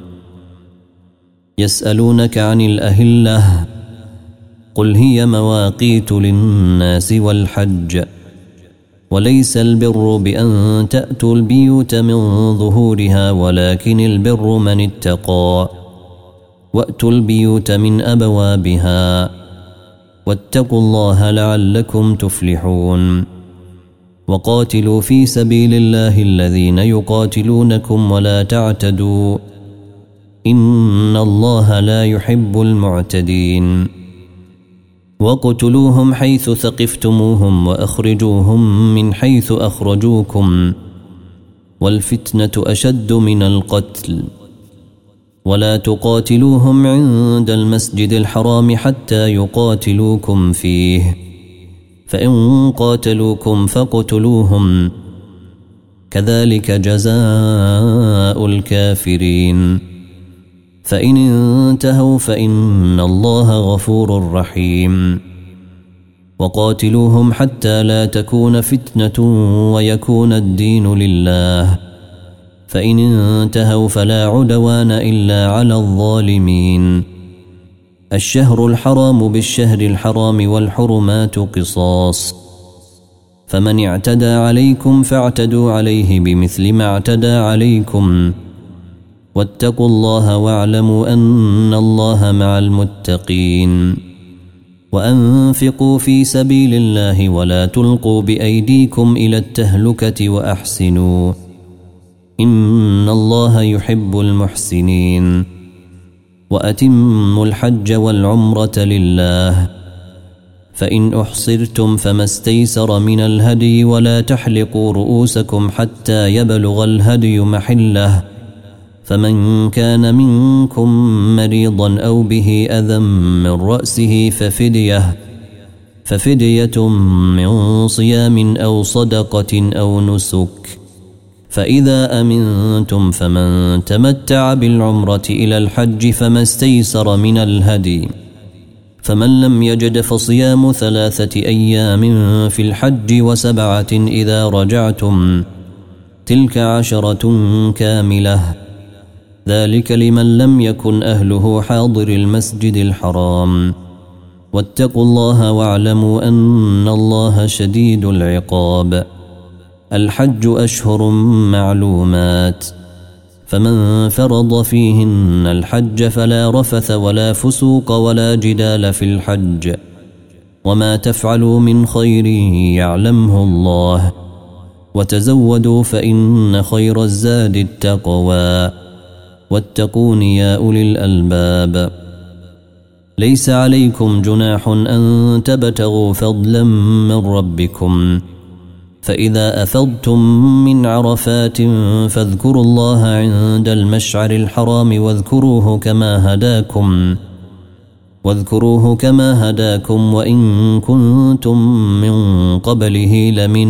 يسألونك عن الأهلة قل هي مواقيت للناس والحج، وليس البر بأن تأتوا البيوت من ظهورها ولكن البر من اتقى، وأتوا البيوت من أبوابها، واتقوا الله لعلكم تفلحون. وقاتلوا في سبيل الله الذين يقاتلونكم ولا تعتدوا إن الله لا يحب المعتدين. وقتلوهم حيث ثقفتموهم وأخرجوهم من حيث أخرجوكم، والفتنة أشد من القتل. ولا تقاتلوهم عند المسجد الحرام حتى يقاتلوكم فيه، فإن قاتلوكم فاقتلوهم، كذلك جزاء الكافرين. فإن انتهوا فإن الله غفور رحيم. وقاتلوهم حتى لا تكون فتنة ويكون الدين لله، فإن انتهوا فلا عدوان إلا على الظالمين. الشهر الحرام بالشهر الحرام والحرمات قصاص، فمن اعتدى عليكم فاعتدوا عليه بمثل ما اعتدى عليكم، واتقوا الله واعلموا أن الله مع المتقين. وأنفقوا في سبيل الله ولا تلقوا بأيديكم إلى التهلكة وأحسنوا إن الله يحب المحسنين. وأتموا الحج والعمرة لله، فإن أحصرتم فما استيسر من الهدي، ولا تحلقوا رؤوسكم حتى يبلغ الهدي محله، فمن كان منكم مريضا أو به أذى من رأسه ففدية من صيام أو صدقة أو نسك. فإذا أمنتم فمن تمتع بالعمرة إلى الحج فما استيسر من الهدي، فمن لم يجد فصيام 3 أيام في الحج و7 إذا رجعتم، تلك 10 كاملة، ذلك لمن لم يكن أهله حاضر المسجد الحرام. واتقوا الله واعلموا أن الله شديد العقاب. الحج أشهر معلومات، فمن فرض فيهن الحج فلا رفث ولا فسوق ولا جدال في الحج، وما تفعلوا من خير يعلمه الله، وتزودوا فإن خير الزاد التقوى، واتقون يا أولي الألباب. ليس عليكم جناح أن تبتغوا فضلا من ربكم، فإذا أفضتم من عرفات فاذكروا الله عند المشعر الحرام واذكروه كما هداكم وإن كنتم من قبله لمن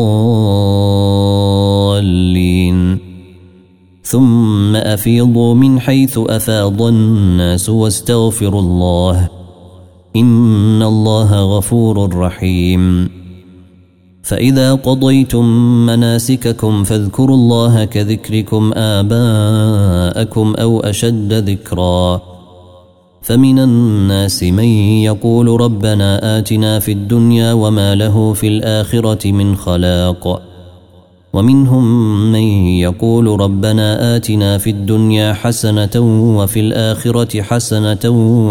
الضالين. ثم أفيضوا من حيث أفاض الناس واستغفروا الله، إن الله غفور رحيم. فإذا قضيتم مناسككم فاذكروا الله كذكركم آباءكم أو أشد ذكرا. فمن الناس من يقول ربنا آتنا في الدنيا وما له في الآخرة من خلاق، ومنهم من يقول ربنا آتنا في الدنيا حسنة وفي الآخرة حسنة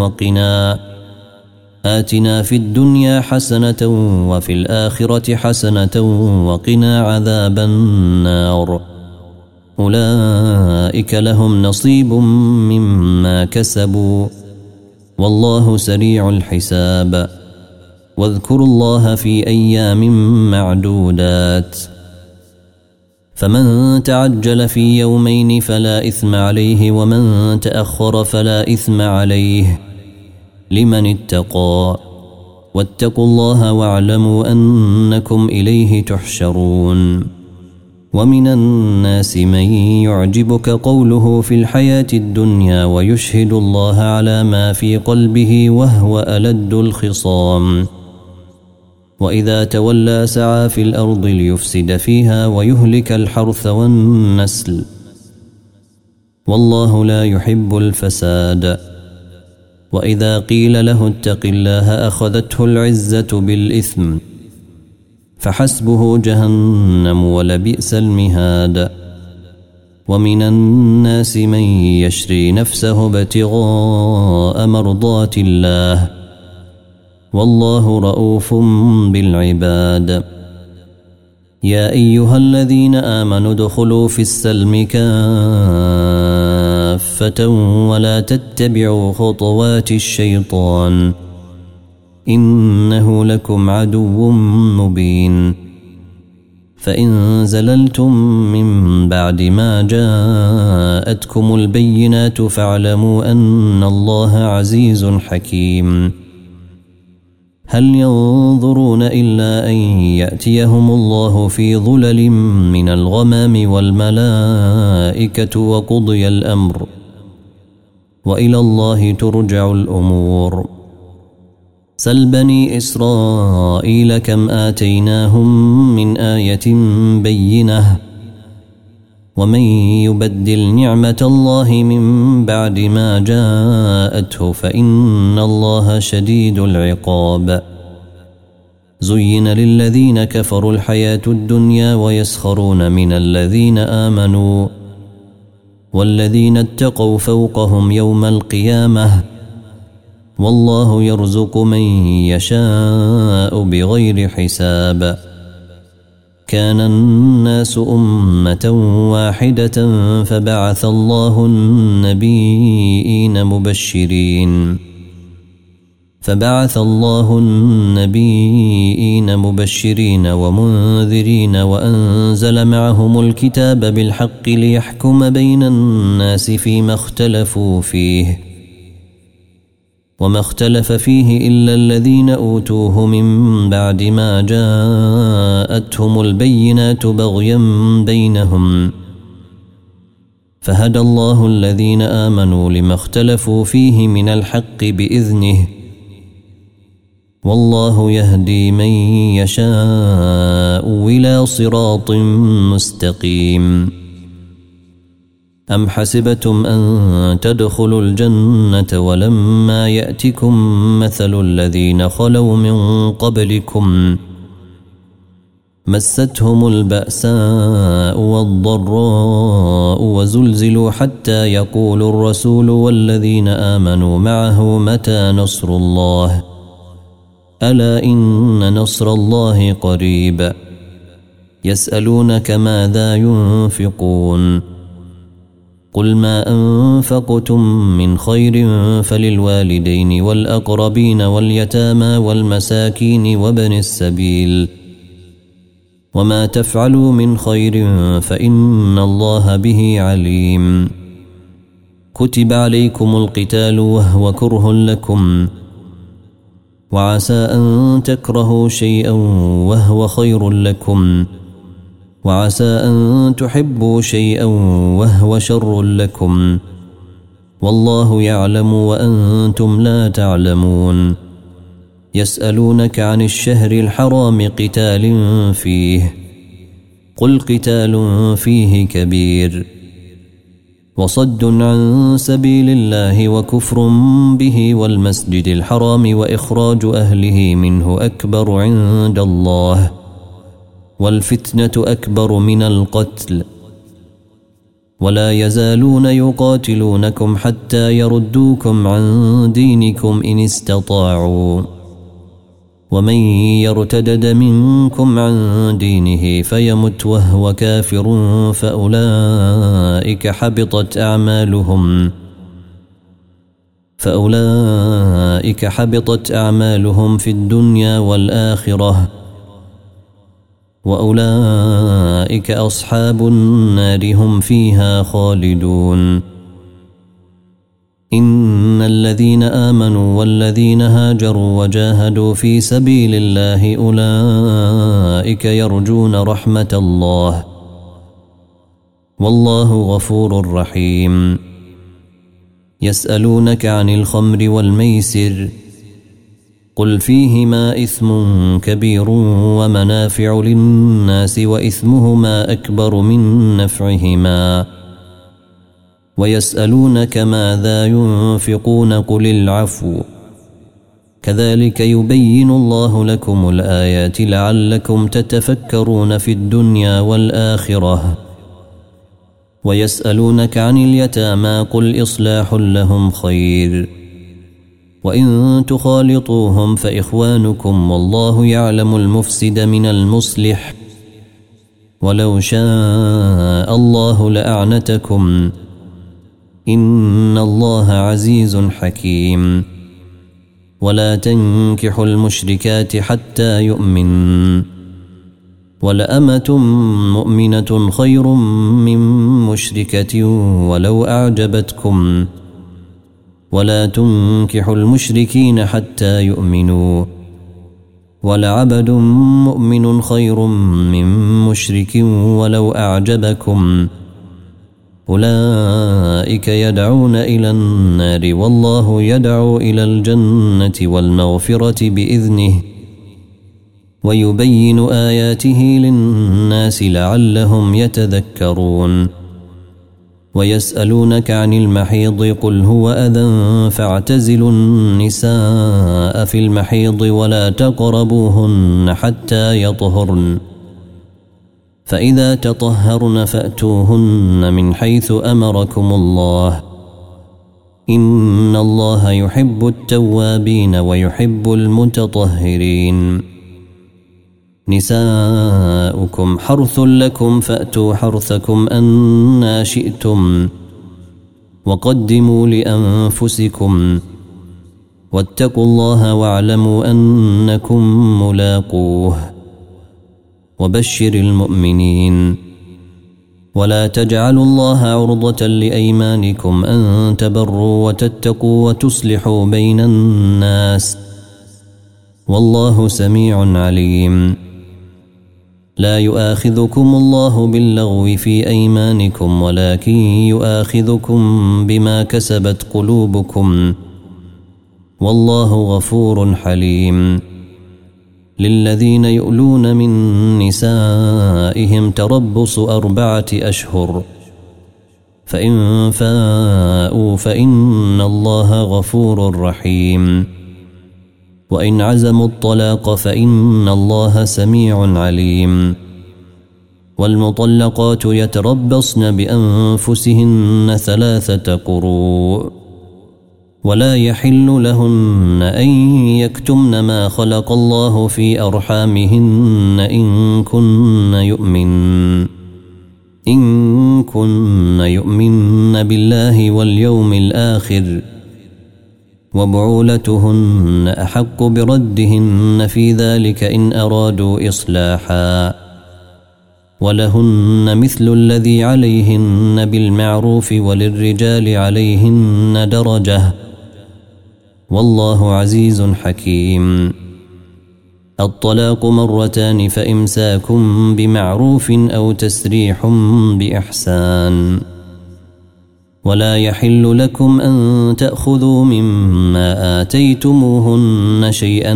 وقنا عذاب النار. أولئك لهم نصيب مما كسبوا، والله سريع الحساب. واذكروا الله في أيام معدودات، فمن تعجل في يومين فلا إثم عليه، ومن تأخر فلا إثم عليه، لمن اتقى. واتقوا الله واعلموا أنكم إليه تحشرون. ومن الناس من يعجبك قوله في الحياة الدنيا ويشهد الله على ما في قلبه وهو ألد الخصام، وإذا تولى سعى في الأرض ليفسد فيها ويهلك الحرث والنسل، والله لا يحب الفساد. وإذا قيل له اتق الله أخذته العزة بالإثم، فحسبه جهنم ولبئس المهاد. ومن الناس من يشري نفسه ابتغاء مرضات الله، والله رؤوف بالعباد. يا أيها الذين آمنوا ادخلوا في السلم كافة ولا تتبعوا خطوات الشيطان، إنه لكم عدو مبين. فإن زللتم من بعد ما جاءتكم البينات فاعلموا أن الله عزيز حكيم. هل ينظرون إلا أن يأتيهم الله في ظلل من الغمام والملائكة وقضي الأمر، وإلى الله ترجع الأمور. سل بني إسرائيل كم آتيناهم من آية بينة، ومن يبدل نعمة الله من بعد ما جاءته فإن الله شديد العقاب. زين للذين كفروا الحياة الدنيا ويسخرون من الذين آمنوا، والذين اتقوا فوقهم يوم القيامة، والله يرزق من يشاء بغير حساب. كان الناس أمة واحدة فبعث الله النبيين مبشرين ومنذرين، وأنزل معهم الكتاب بالحق ليحكم بين الناس فيما اختلفوا فيه، وما اختلف فيه إلا الذين أوتوه من بعد ما جاءتهم البينات بغيا بينهم، فهدى الله الذين آمنوا لما اختلفوا فيه من الحق بإذنه، والله يهدي من يشاء إلى صراط مستقيم. أم حسبتم أن تدخلوا الجنة ولما يأتكم مثل الذين خلوا من قبلكم مستهم البأساء والضراء وزلزلوا حتى يقول الرسول والذين آمنوا معه متى نصر الله ألا إن نصر الله قريب يسألونك ماذا ينفقون قل ما أنفقتم من خير فللوالدين والأقربين واليتامى والمساكين وابن السبيل وما تفعلوا من خير فإن الله به عليم كتب عليكم القتال وهو كره لكم وعسى أن تكرهوا شيئا وهو خير لكم وعسى أن تحبوا شيئا وهو شر لكم والله يعلم وأنتم لا تعلمون يسألونك عن الشهر الحرام قتال فيه قل قتال فيه كبير وصد عن سبيل الله وكفر به والمسجد الحرام وإخراج أهله منه أكبر عند الله والفتنة أكبر من القتل ولا يزالون يقاتلونكم حتى يردوكم عن دينكم إن استطاعوا ومن يرتدد منكم عن دينه فيمت وهو كافر فأولئك حبطت أعمالهم في الدنيا والآخرة وأولئك أصحاب النار هم فيها خالدون إن الذين آمنوا والذين هاجروا وجاهدوا في سبيل الله أولئك يرجون رحمة الله والله غفور رحيم يسألونك عن الخمر والميسر قل فيهما إثم كبير ومنافع للناس وإثمهما أكبر من نفعهما ويسألونك ماذا ينفقون قل العفو كذلك يبين الله لكم الآيات لعلكم تتفكرون في الدنيا والآخرة ويسألونك عن اليتامى قل إصلاح لهم خير وإن تخالطوهم فإخوانكم والله يعلم المفسد من المصلح ولو شاء الله لأعنتكم إن الله عزيز حكيم ولا تنكحوا المشركات حتى يؤمن ولأمة مؤمنة خير من مشركة ولو أعجبتكم ولا تنكحوا المشركين حتى يؤمنوا ولعبد مؤمن خير من مشرك ولو أعجبكم أولئك يدعون إلى النار والله يدعو إلى الجنة والمغفرة بإذنه ويبين آياته للناس لعلهم يتذكرون ويسألونك عن المحيض قل هو أذى فاعتزلوا النساء في المحيض ولا تقربوهن حتى يطهرن فإذا تطهرن فأتوهن من حيث أمركم الله إن الله يحب التوابين ويحب المتطهرين نساؤكم حرث لكم فأتوا حرثكم أنى شئتم وقدموا لأنفسكم واتقوا الله واعلموا أنكم ملاقوه وبشر المؤمنين ولا تجعلوا الله عرضة لأيمانكم أن تبروا وتتقوا وتصلحوا بين الناس والله سميع عليم لا يؤاخذكم الله باللغو في أيمانكم ولكن يؤاخذكم بما كسبت قلوبكم والله غفور حليم للذين يؤلون من نسائهم تربص 4 أشهر فإن فاءوا فإن الله غفور رحيم وإن عزموا الطلاق فإن الله سميع عليم والمطلقات يتربصن بأنفسهن 3 قروء ولا يحل لهن أن يكتمن ما خلق الله في أرحامهن إن كن يؤمن بالله واليوم الآخر وبعولتهن أحق بردهن في ذلك إن أرادوا إصلاحا ولهن مثل الذي عليهن بالمعروف وللرجال عليهن درجة والله عزيز حكيم. الطلاق 2 فإمساك بمعروف أو تسريح بإحسان ولا يحل لكم أن تأخذوا مما آتيتموهن شيئا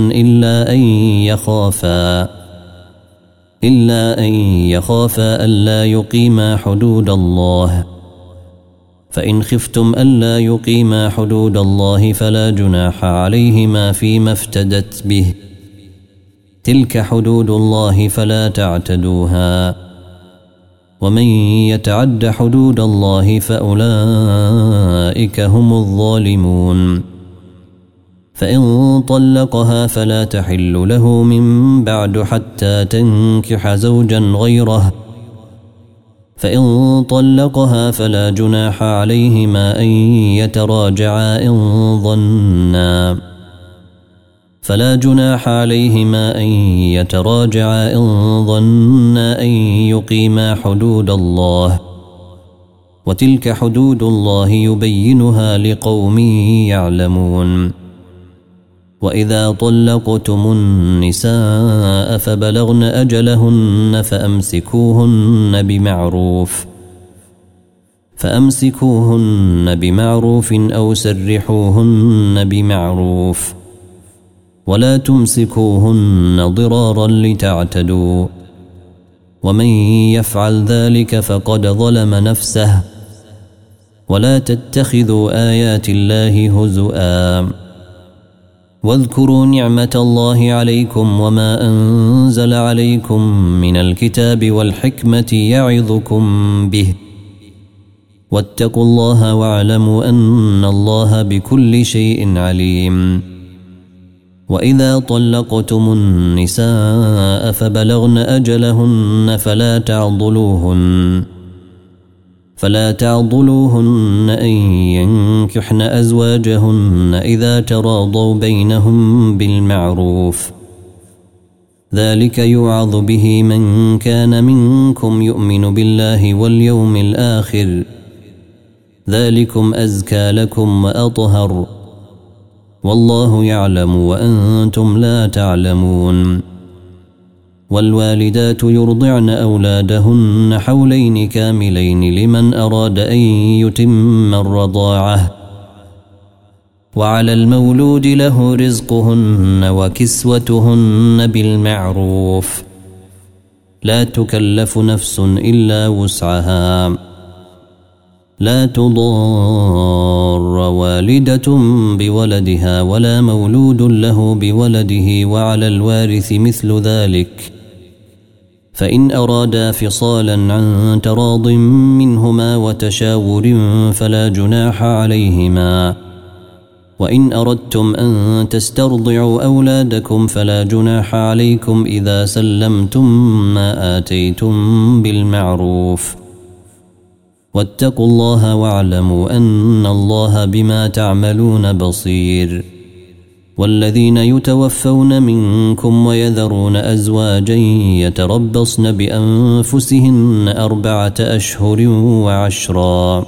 إلا أن يخافا ألا يقيما حدود الله فإن خفتم ألا يقيما حدود الله فلا جناح عليهما فيما افتدت به تلك حدود الله فلا تعتدوها ومن يتعد حدود الله فأولئك هم الظالمون. فإن طلقها فلا تحل له من بعد حتى تنكح زوجا غيره فإن طلقها فلا جناح عليهما أن يتراجعا إن ظنا أن يقيما حدود الله وتلك حدود الله يبينها لقوم يعلمون. وإذا طلقتم النساء فبلغن أجلهن فأمسكوهن بمعروف أو سرحوهن بمعروف ولا تمسكوهن ضرارا لتعتدوا ومن يفعل ذلك فقد ظلم نفسه ولا تتخذوا آيات الله هزؤا واذكروا نعمة الله عليكم وما أنزل عليكم من الكتاب والحكمة يعظكم به واتقوا الله واعلموا أن الله بكل شيء عليم. وإذا طلقتم النساء فبلغن أجلهن فلا تعضلوهن أن ينكحن أزواجهن إذا تراضوا بينهم بالمعروف ذلك يوعظ به من كان منكم يؤمن بالله واليوم الآخر ذلكم أزكى لكم وأطهر والله يعلم وأنتم لا تعلمون. والوالدات يرضعن أولادهن حولين كاملين لمن أراد أن يتم الرضاعة وعلى المولود له رزقهن وكسوتهن بالمعروف لا تكلف نفس إلا وسعها لا تضار والدة بولدها ولا مولود له بولده وعلى الوارث مثل ذلك فإن أرادا فصالا عن تراض منهما وتشاور فلا جناح عليهما وإن أردتم أن تسترضعوا أولادكم فلا جناح عليكم إذا سلمتم ما آتيتم بالمعروف واتقوا الله واعلموا أن الله بما تعملون بصير. والذين يتوفون منكم ويذرون أزواجا يتربصن بأنفسهن 4 أشهر و10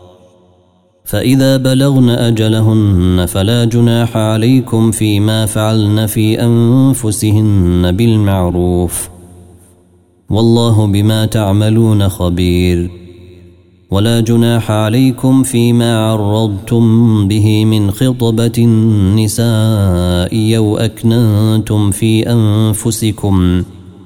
فإذا بلغن أجلهن فلا جناح عليكم فيما فعلن في أنفسهن بالمعروف والله بما تعملون خبير. ولا جناح عليكم فيما عرضتم به من خطبة النساء أو أكننتم في أنفسكم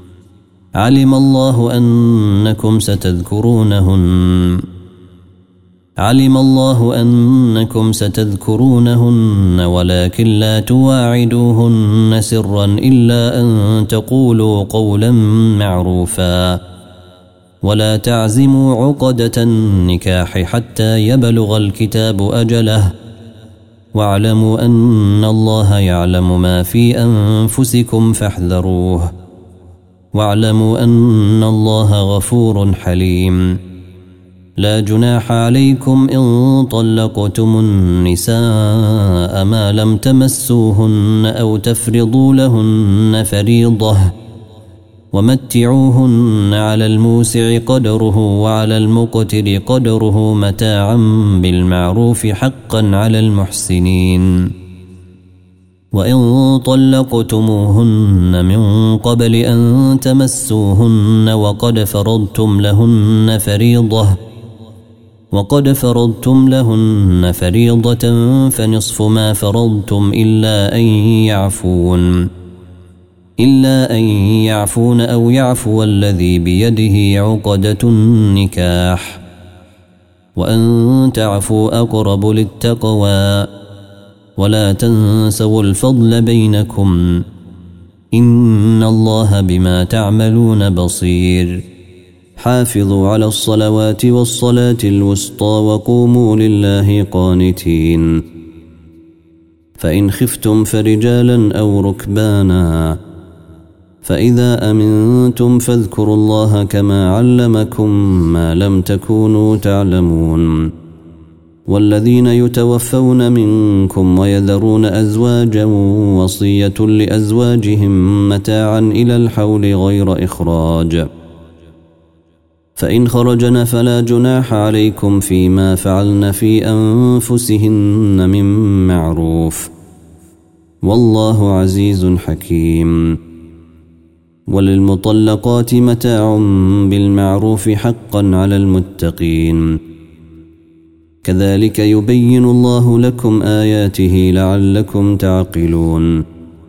علم الله أنكم ستذكرونهن علم الله أنكم ستذكرونهن ولكن لا تواعدوهن سرا إلا أن تقولوا قولا معروفا ولا تعزموا عقدة النكاح حتى يبلغ الكتاب أجله واعلموا أن الله يعلم ما في أنفسكم فاحذروه واعلموا أن الله غفور حليم. لا جناح عليكم إن طلقتم النساء ما لم تمسوهن أو تفرضوا لهن فريضة ومتعوهن على الموسع قدره وعلى المقتر قدره متاعا بالمعروف حقا على المحسنين. وإن طلقتموهن من قبل أن تمسوهن وقد فرضتم لهن فريضة فنصف ما فرضتم إلا أن يعفون أو يعفو الذي بيده عقدة النكاح وأن تعفوا أقرب للتقوى ولا تنسوا الفضل بينكم إن الله بما تعملون بصير. حافظوا على الصلوات والصلاة الوسطى وقوموا لله قانتين. فإن خفتم فرجالا أو ركبانا فإذا أمنتم فاذكروا الله كما علمكم ما لم تكونوا تعلمون. والذين يتوفون منكم ويذرون أزواجا وصية لأزواجهم متاعا إلى الحول غير إخراج فإن خرجن فلا جناح عليكم فيما فعلن في أنفسهن من معروف والله عزيز حكيم. وللمطلقات متاع بالمعروف حقا على المتقين. كذلك يبين الله لكم آياته لعلكم تعقلون.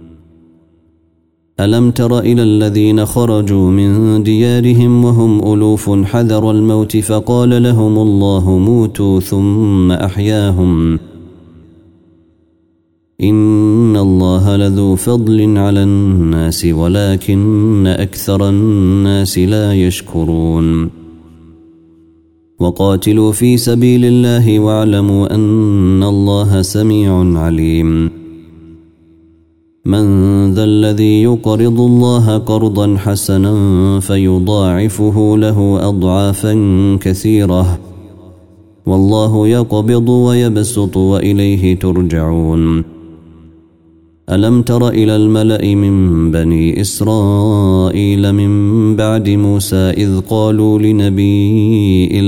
ألم تر إلى الذين خرجوا من ديارهم وهم ألوف حذر الموت فقال لهم الله موتوا ثم أحياهم إن الله لذو فضل على الناس ولكن أكثر الناس لا يشكرون. وقاتلوا في سبيل الله واعلموا أن الله سميع عليم. من ذا الذي يقرض الله قرضا حسنا فيضاعفه له أضعافا كثيرة والله يقبض ويبسط وإليه ترجعون. ألم تر إلى الملأ من بني إسرائيل من بعد موسى إذ قالوا لنبي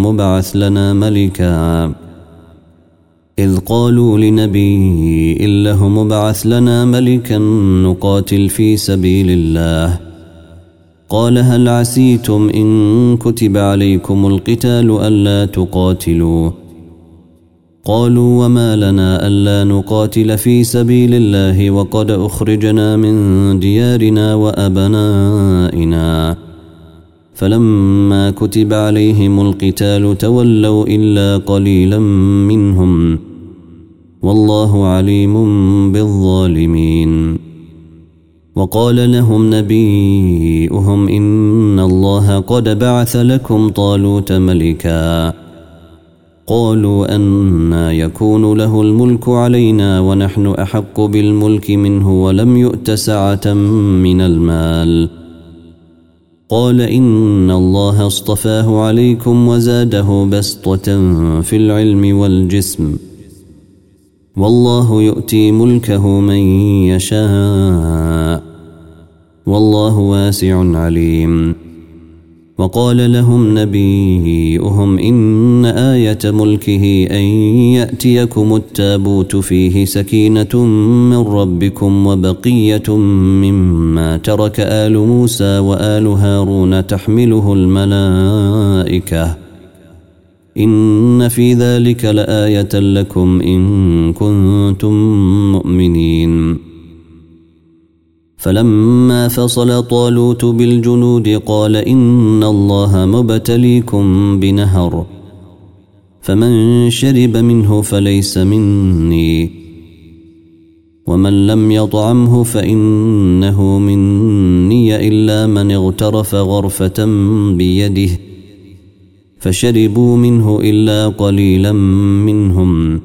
لهم ابعث لنا ملكا نقاتل في سبيل الله قال هل عسيتم إن كتب عليكم القتال ألا تقاتلوا قالوا وما لنا ألا نقاتل في سبيل الله وقد أخرجنا من ديارنا وأبنائنا فلما كتب عليهم القتال تولوا إلا قليلا منهم والله عليم بالظالمين. وقال لهم نبيئهم إن الله قد بعث لكم طالوت ملكا قالوا أنى يكون له الملك علينا ونحن أحق بالملك منه ولم يؤت سعة من المال قال إن الله اصطفاه عليكم وزاده بسطة في العلم والجسم والله يؤتي ملكه من يشاء والله واسع عليم. وقال لهم نبيئهم إن آية ملكه أن يأتيكم التابوت فيه سكينة من ربكم وبقية مما ترك آل موسى وآل هارون تحمله الملائكة إن في ذلك لآية لكم إن كنتم مؤمنين. فلما فصل طالوت بالجنود قال إن الله مبتليكم بنهر فمن شرب منه فليس مني ومن لم يطعمه فإنه مني إلا من اغترف غرفة بيده فشربوا منه إلا قليلا منهم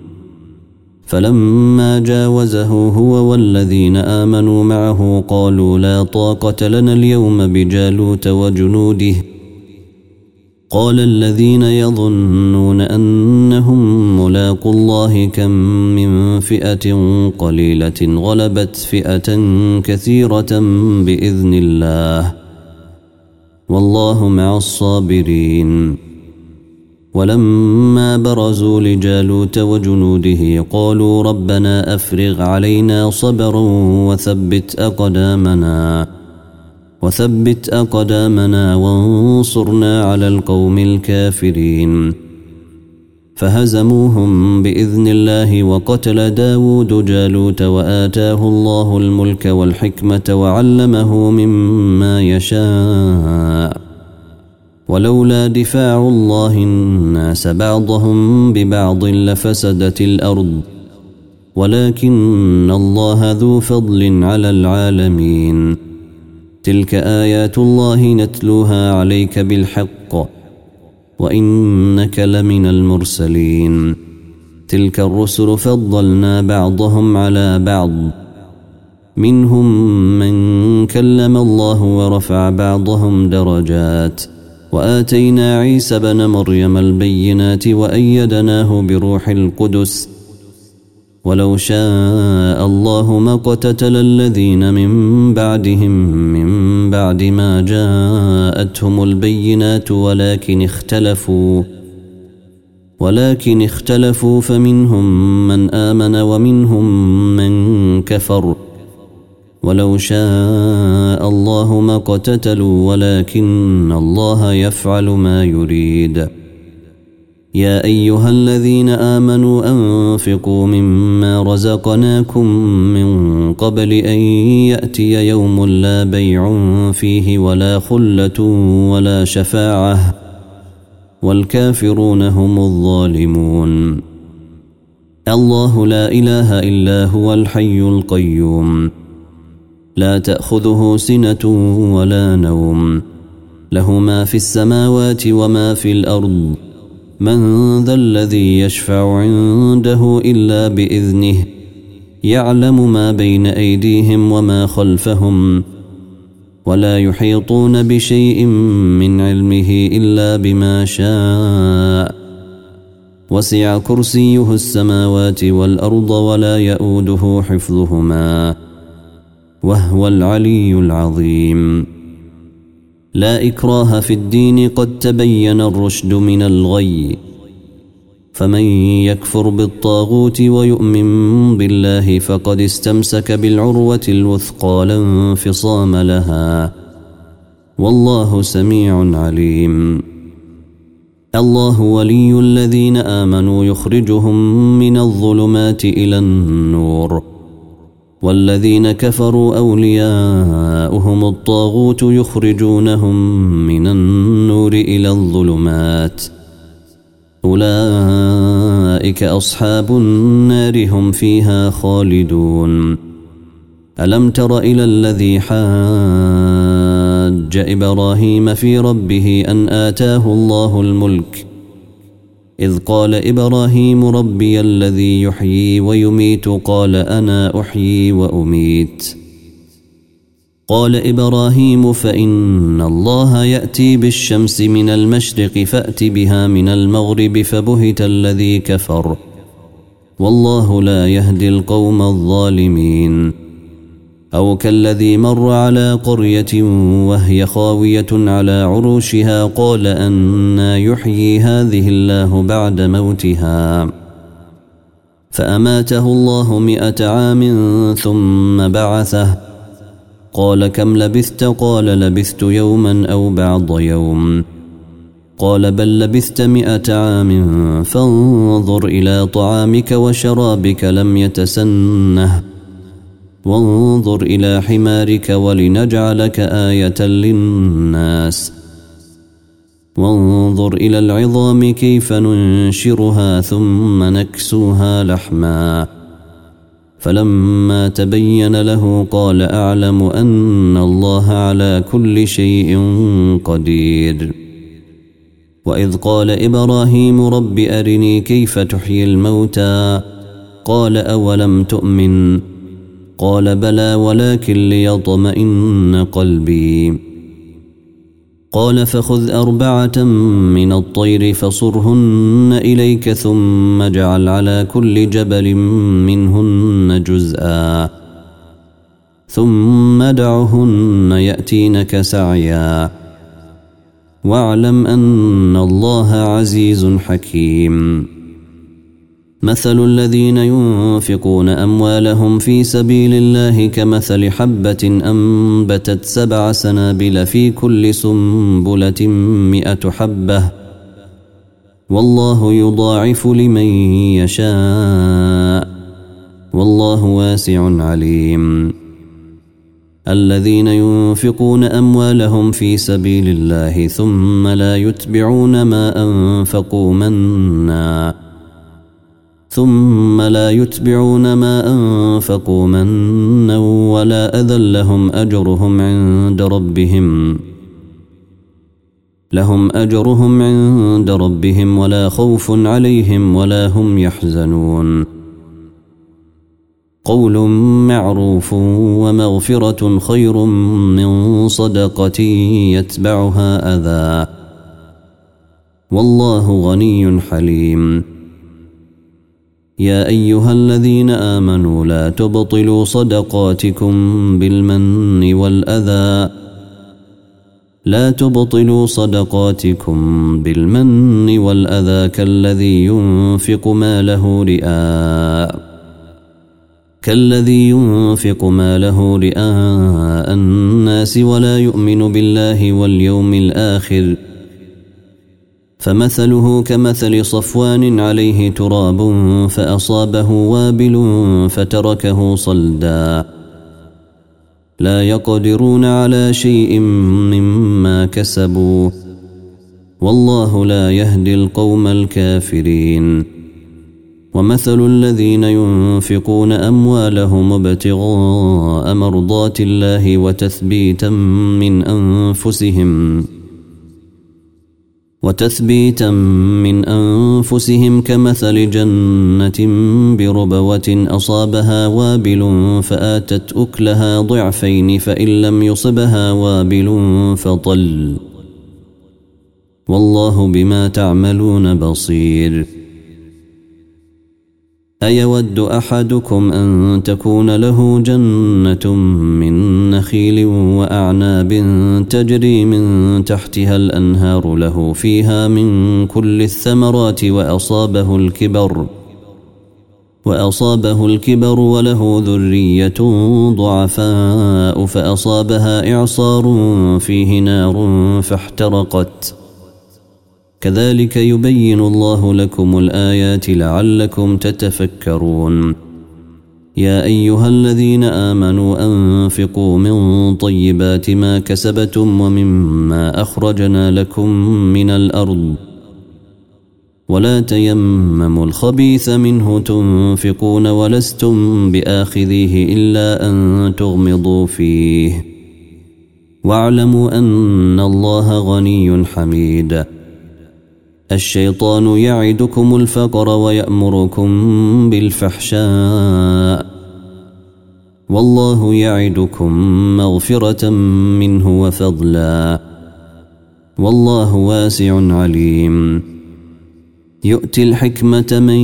فلما جاوزه هو والذين آمنوا معه قالوا لا طاقة لنا اليوم بجالوت وجنوده قال الذين يظنون أنهم ملاقو الله كم من فئة قليلة غلبت فئة كثيرة بإذن الله والله مع الصابرين ولما برزوا لجالوت وجنوده قالوا ربنا أفرغ علينا صبرا وثبت أقدامنا وانصرنا على القوم الكافرين فهزموهم بإذن الله وقتل داود جالوت وآتاه الله الملك والحكمة وعلمه مما يشاء ولولا دفاع الله الناس بعضهم ببعض لفسدت الأرض ولكن الله ذو فضل على العالمين تلك آيات الله نتلوها عليك بالحق وإنك لمن المرسلين تلك الرسل فضلنا بعضهم على بعض منهم من كلم الله ورفع بعضهم درجات وآتينا عيسى بن مريم البينات وأيدناه بروح القدس ولو شاء الله ما اقتتل الذين من بعدهم من بعد ما جاءتهم البينات ولكن اختلفوا فمنهم من آمن ومنهم من كفر ولو شاء الله ما اقتتلوا ولكن الله يفعل ما يريد يا أيها الذين آمنوا أنفقوا مما رزقناكم من قبل أن يأتي يوم لا بيع فيه ولا خلة ولا شفاعة والكافرون هم الظالمون الله لا إله إلا هو الحي القيوم لا تأخذه سنة ولا نوم له ما في السماوات وما في الأرض من ذا الذي يشفع عنده إلا بإذنه يعلم ما بين أيديهم وما خلفهم ولا يحيطون بشيء من علمه إلا بما شاء وسع كرسيه السماوات والأرض ولا يؤوده حفظهما وهو العلي العظيم لا إكراه في الدين قد تبين الرشد من الغي فمن يكفر بالطاغوت ويؤمن بالله فقد استمسك بالعروة الوثقى لا انفصام لها والله سميع عليم الله ولي الذين آمنوا يخرجهم من الظلمات إلى النور والذين كفروا أولياؤهم الطاغوت يخرجونهم من النور إلى الظلمات أولئك أصحاب النار هم فيها خالدون ألم تر إلى الذي حاج إبراهيم في ربه أن آتاه الله الملك إذ قال إبراهيم ربي الذي يحيي ويميت قال أنا أحيي وأميت قال إبراهيم فإن الله يأتي بالشمس من المشرق فأت بها من المغرب فبهت الذي كفر والله لا يهدي القوم الظالمين أو كالذي مر على قرية وهي خاوية على عروشها قال أنى يحيي هذه الله بعد موتها فأماته الله 100 عام ثم بعثه قال كم لبثت قال لبثت يوما أو بعض يوم قال بل لبثت 100 عام فانظر إلى طعامك وشرابك لم يتسنه وانظر إلى حمارك ولنجعلك آية للناس وانظر إلى العظام كيف ننشرها ثم نكسوها لحما فلما تبين له قال أعلم أن الله على كل شيء قدير وإذ قال إبراهيم رب أرني كيف تحيي الموتى قال أولم تؤمن قال بلى ولكن ليطمئن قلبي قال فخذ 4 من الطير فصرهن إليك ثم اجعل على كل جبل منهن جزءا ثم دعهن يأتينك سعيا واعلم أن الله عزيز حكيم مثل الذين ينفقون أموالهم في سبيل الله كمثل حبة أنبتت 7 سنابل في كل سنبلة 100 حبة والله يضاعف لمن يشاء والله واسع عليم الذين ينفقون أموالهم في سبيل الله ثم لا يتبعون ما أنفقوا منا ولا أذى لهم أجرهم عند ربهم ولا خوف عليهم ولا هم يحزنون قول معروف ومغفرة خير من صدقة يتبعها أذى والله غني حليم يا أيها الذين آمنوا لا تبطلوا صدقاتكم بالمن والأذى كالذي ينفق ماله رئاء الناس ولا يؤمن بالله واليوم الآخر فمثله كمثل صفوان عليه تراب فأصابه وابل فتركه صلدا لا يقدرون على شيء مما كسبوا والله لا يهدي القوم الكافرين ومثل الذين ينفقون أموالهم ابتغاء مرضات الله وتثبيتا من أنفسهم كمثل جنة بربوة أصابها وابل فآتت أكلها ضعفين فإن لم يصبها وابل فطل والله بما تعملون بصير أيود أحدكم أن تكون له جنة من نخيل وأعناب تجري من تحتها الأنهار له فيها من كل الثمرات وأصابه الكبر وله ذرية ضعفاء فأصابها إعصار فيه نار فاحترقت كذلك يبين الله لكم الآيات لعلكم تتفكرون يا أيها الذين آمنوا أنفقوا من طيبات ما كسبتم ومما أخرجنا لكم من الأرض ولا تيمموا الخبيث منه تنفقون ولستم بآخذيه إلا أن تغمضوا فيه واعلموا أن الله غني حميد الشيطان يعدكم الفقر ويأمركم بالفحشاء والله يعدكم مغفرة منه وفضلا والله واسع عليم يؤتي الحكمة من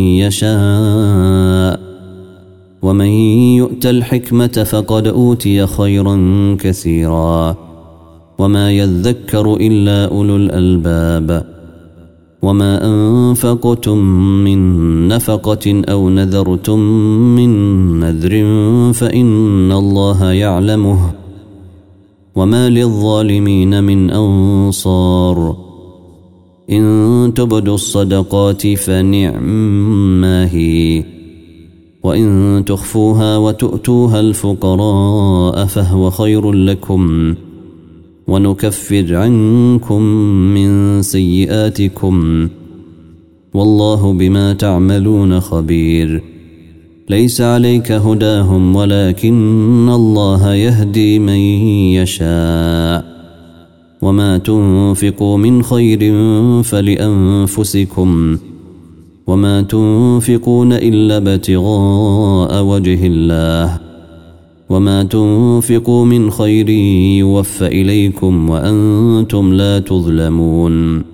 يشاء ومن يؤت الحكمة فقد أوتي خيرا كثيرا وما يذكر إلا أولو الألباب وما أنفقتم من نفقة أو نذرتم من نذر فإن الله يعلمه وما للظالمين من أنصار إن تبدوا الصدقات فنعما هي وإن تخفوها وتؤتوها الفقراء فهو خير لكم ونكفر عنكم من سيئاتكم والله بما تعملون خبير ليس عليك هداهم ولكن الله يهدي من يشاء وما تنفقوا من خير فلأنفسكم وما تنفقون إلا ابتغاء وجه الله وما تنفقوا من خير يوفى إليكم وأنتم لا تظلمون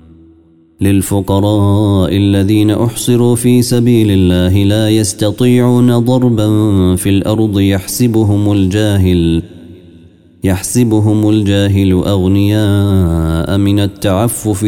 للفقراء الذين أحصروا في سبيل الله لا يستطيعون ضربا في الأرض يحسبهم الجاهل أغنياء من التعفف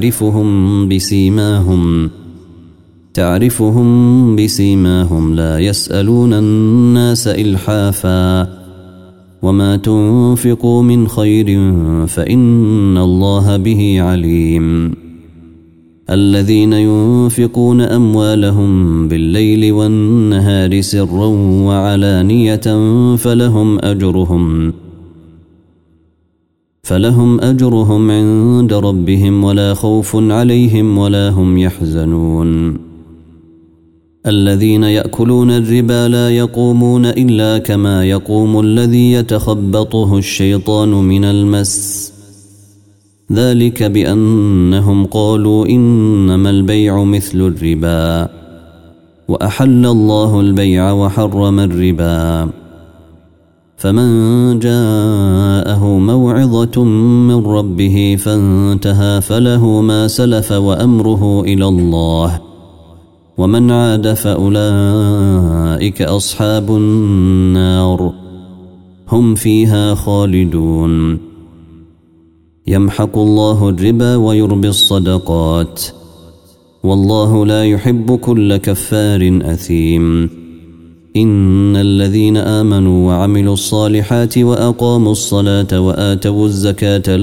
تعرفهم بسيماهم لا يسألون الناس إلحافا وما تنفقوا من خير فإن الله به عليم الذين ينفقون أموالهم بالليل والنهار سرا وعلانية فلهم أجرهم عند ربهم ولا خوف عليهم ولا هم يحزنون الذين يأكلون الربا لا يقومون إلا كما يقوم الذي يتخبطه الشيطان من المس ذلك بأنهم قالوا إنما البيع مثل الربا وأحل الله البيع وحرم الربا فمن جاءه موعظة من ربه فانتهى فله ما سلف وأمره إلى الله ومن عاد فأولئك أصحاب النار هم فيها خالدون يمحق الله الربا ويربي الصدقات والله لا يحب كل كفار أثيم إن الذين آمنوا وعملوا الصالحات وأقاموا الصلاة وآتوا الزكاة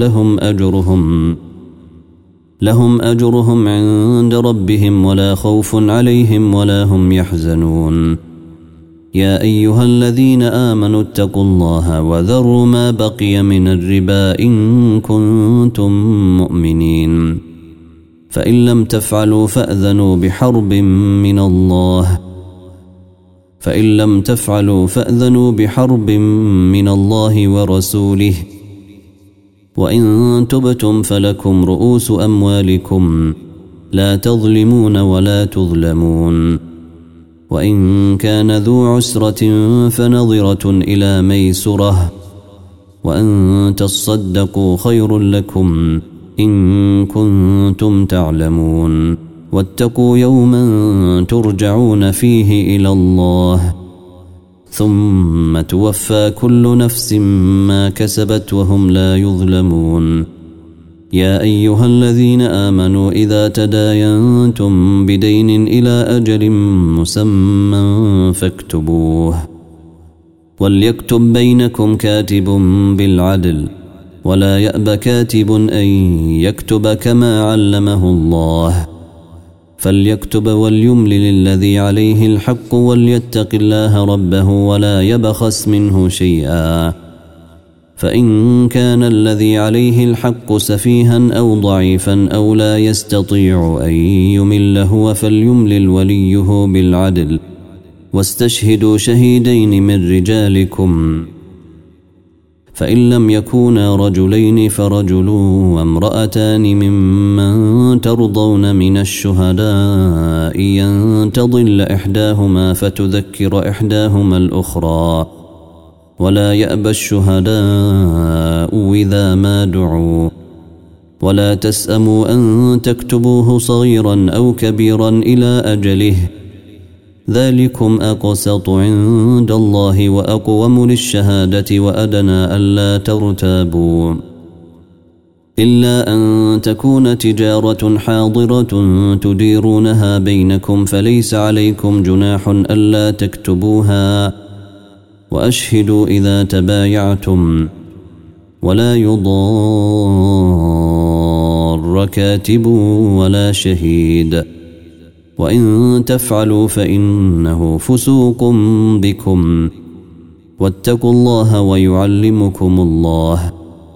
لهم أجرهم عند ربهم ولا خوف عليهم ولا هم يحزنون يا أيها الذين آمنوا اتقوا الله وذروا ما بقي من الربا إن كنتم مؤمنين فإن لم تفعلوا فأذنوا بحرب من الله ورسوله وإن تبتم فلكم رؤوس أموالكم لا تظلمون ولا تظلمون وإن كان ذو عسرة فنظرة إلى ميسرة وأن تصدقوا خير لكم إن كنتم تعلمون واتقوا يوما ترجعون فيه إلى الله ثم توفى كل نفس ما كسبت وهم لا يظلمون يا أيها الذين آمنوا إذا تداينتم بدين إلى أجل مسمى فاكتبوه وليكتب بينكم كاتب بالعدل ولا يأب كاتب أن يكتب كما علمه الله فليكتب وليملل الذي عليه الحق وليتق الله ربه ولا يبخس منه شيئا فإن كان الذي عليه الحق سفيها أو ضعيفا أو لا يستطيع أن يمل هو فليملل وليه بالعدل واستشهدوا شهيدين من رجالكم فإن لم يكونا رجلين فرجل وامرأتان ممن ترضون من الشهداء أن تضل إحداهما فتذكر إحداهما الأخرى ولا يأبى الشهداء إذا ما دعوا ولا تسأموا أن تكتبوه صغيرا أو كبيرا إلى أجله ذلكم أقسط عند الله وأقوم للشهادة وأدنى ألا ترتابوا إلا أن تكون تجارة حاضرة تديرونها بينكم فليس عليكم جناح ألا تكتبوها وأشهدوا إذا تبايعتم ولا يضار كاتب ولا شهيد وإن تفعلوا فإنه فسوق بكم واتقوا الله ويعلمكم الله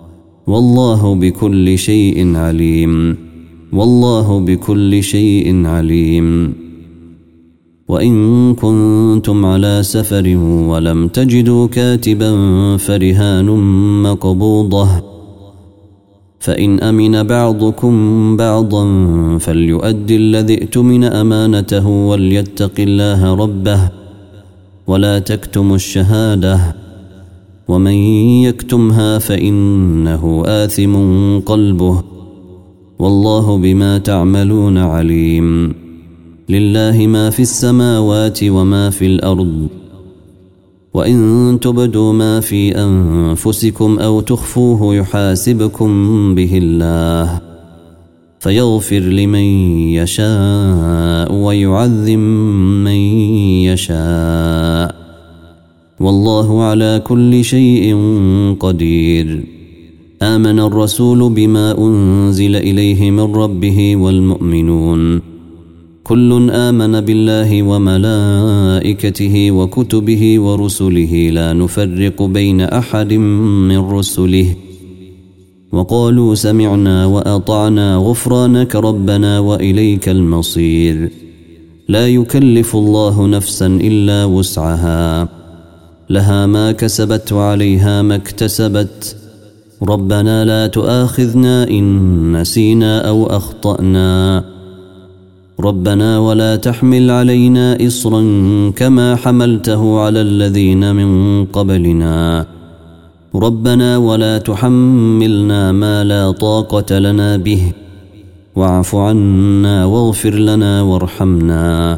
والله بكل شيء عليم. والله بكل شيء عليم. وإن كنتم على سفر ولم تجدوا كاتبا فرهان مقبوضة، فإن أمن بعضكم بعضا فليؤدي الذي ائتمن أمانته وليتق الله ربه ولا تكتموا الشهادة، ومن يكتمها فإنه آثم قلبه، والله بما تعملون عليم. لله ما في السماوات وما في الأرض، وإن تبدوا ما في أنفسكم أو تخفوه يحاسبكم به الله، فيغفر لمن يشاء ويعذب من يشاء، والله على كل شيء قدير. آمن الرسول بما أنزل إليه من ربه والمؤمنون كل آمن بالله وملائكته وكتبه ورسله لا نفرق بين أحد من رسله، وقالوا سمعنا وأطعنا غفرانك ربنا وإليك المصير. لا يكلف الله نفسا إلا وسعها، لها ما كسبت وعليها ما اكتسبت. ربنا لا تؤاخذنا إن نسينا أو أخطأنا، ربنا ولا تحمل علينا إصرا كما حملته على الذين من قبلنا، ربنا ولا تحملنا ما لا طاقة لنا به، واعف عنا واغفر لنا وارحمنا،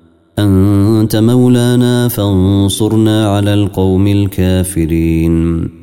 أنت مولانا فانصرنا على القوم الكافرين.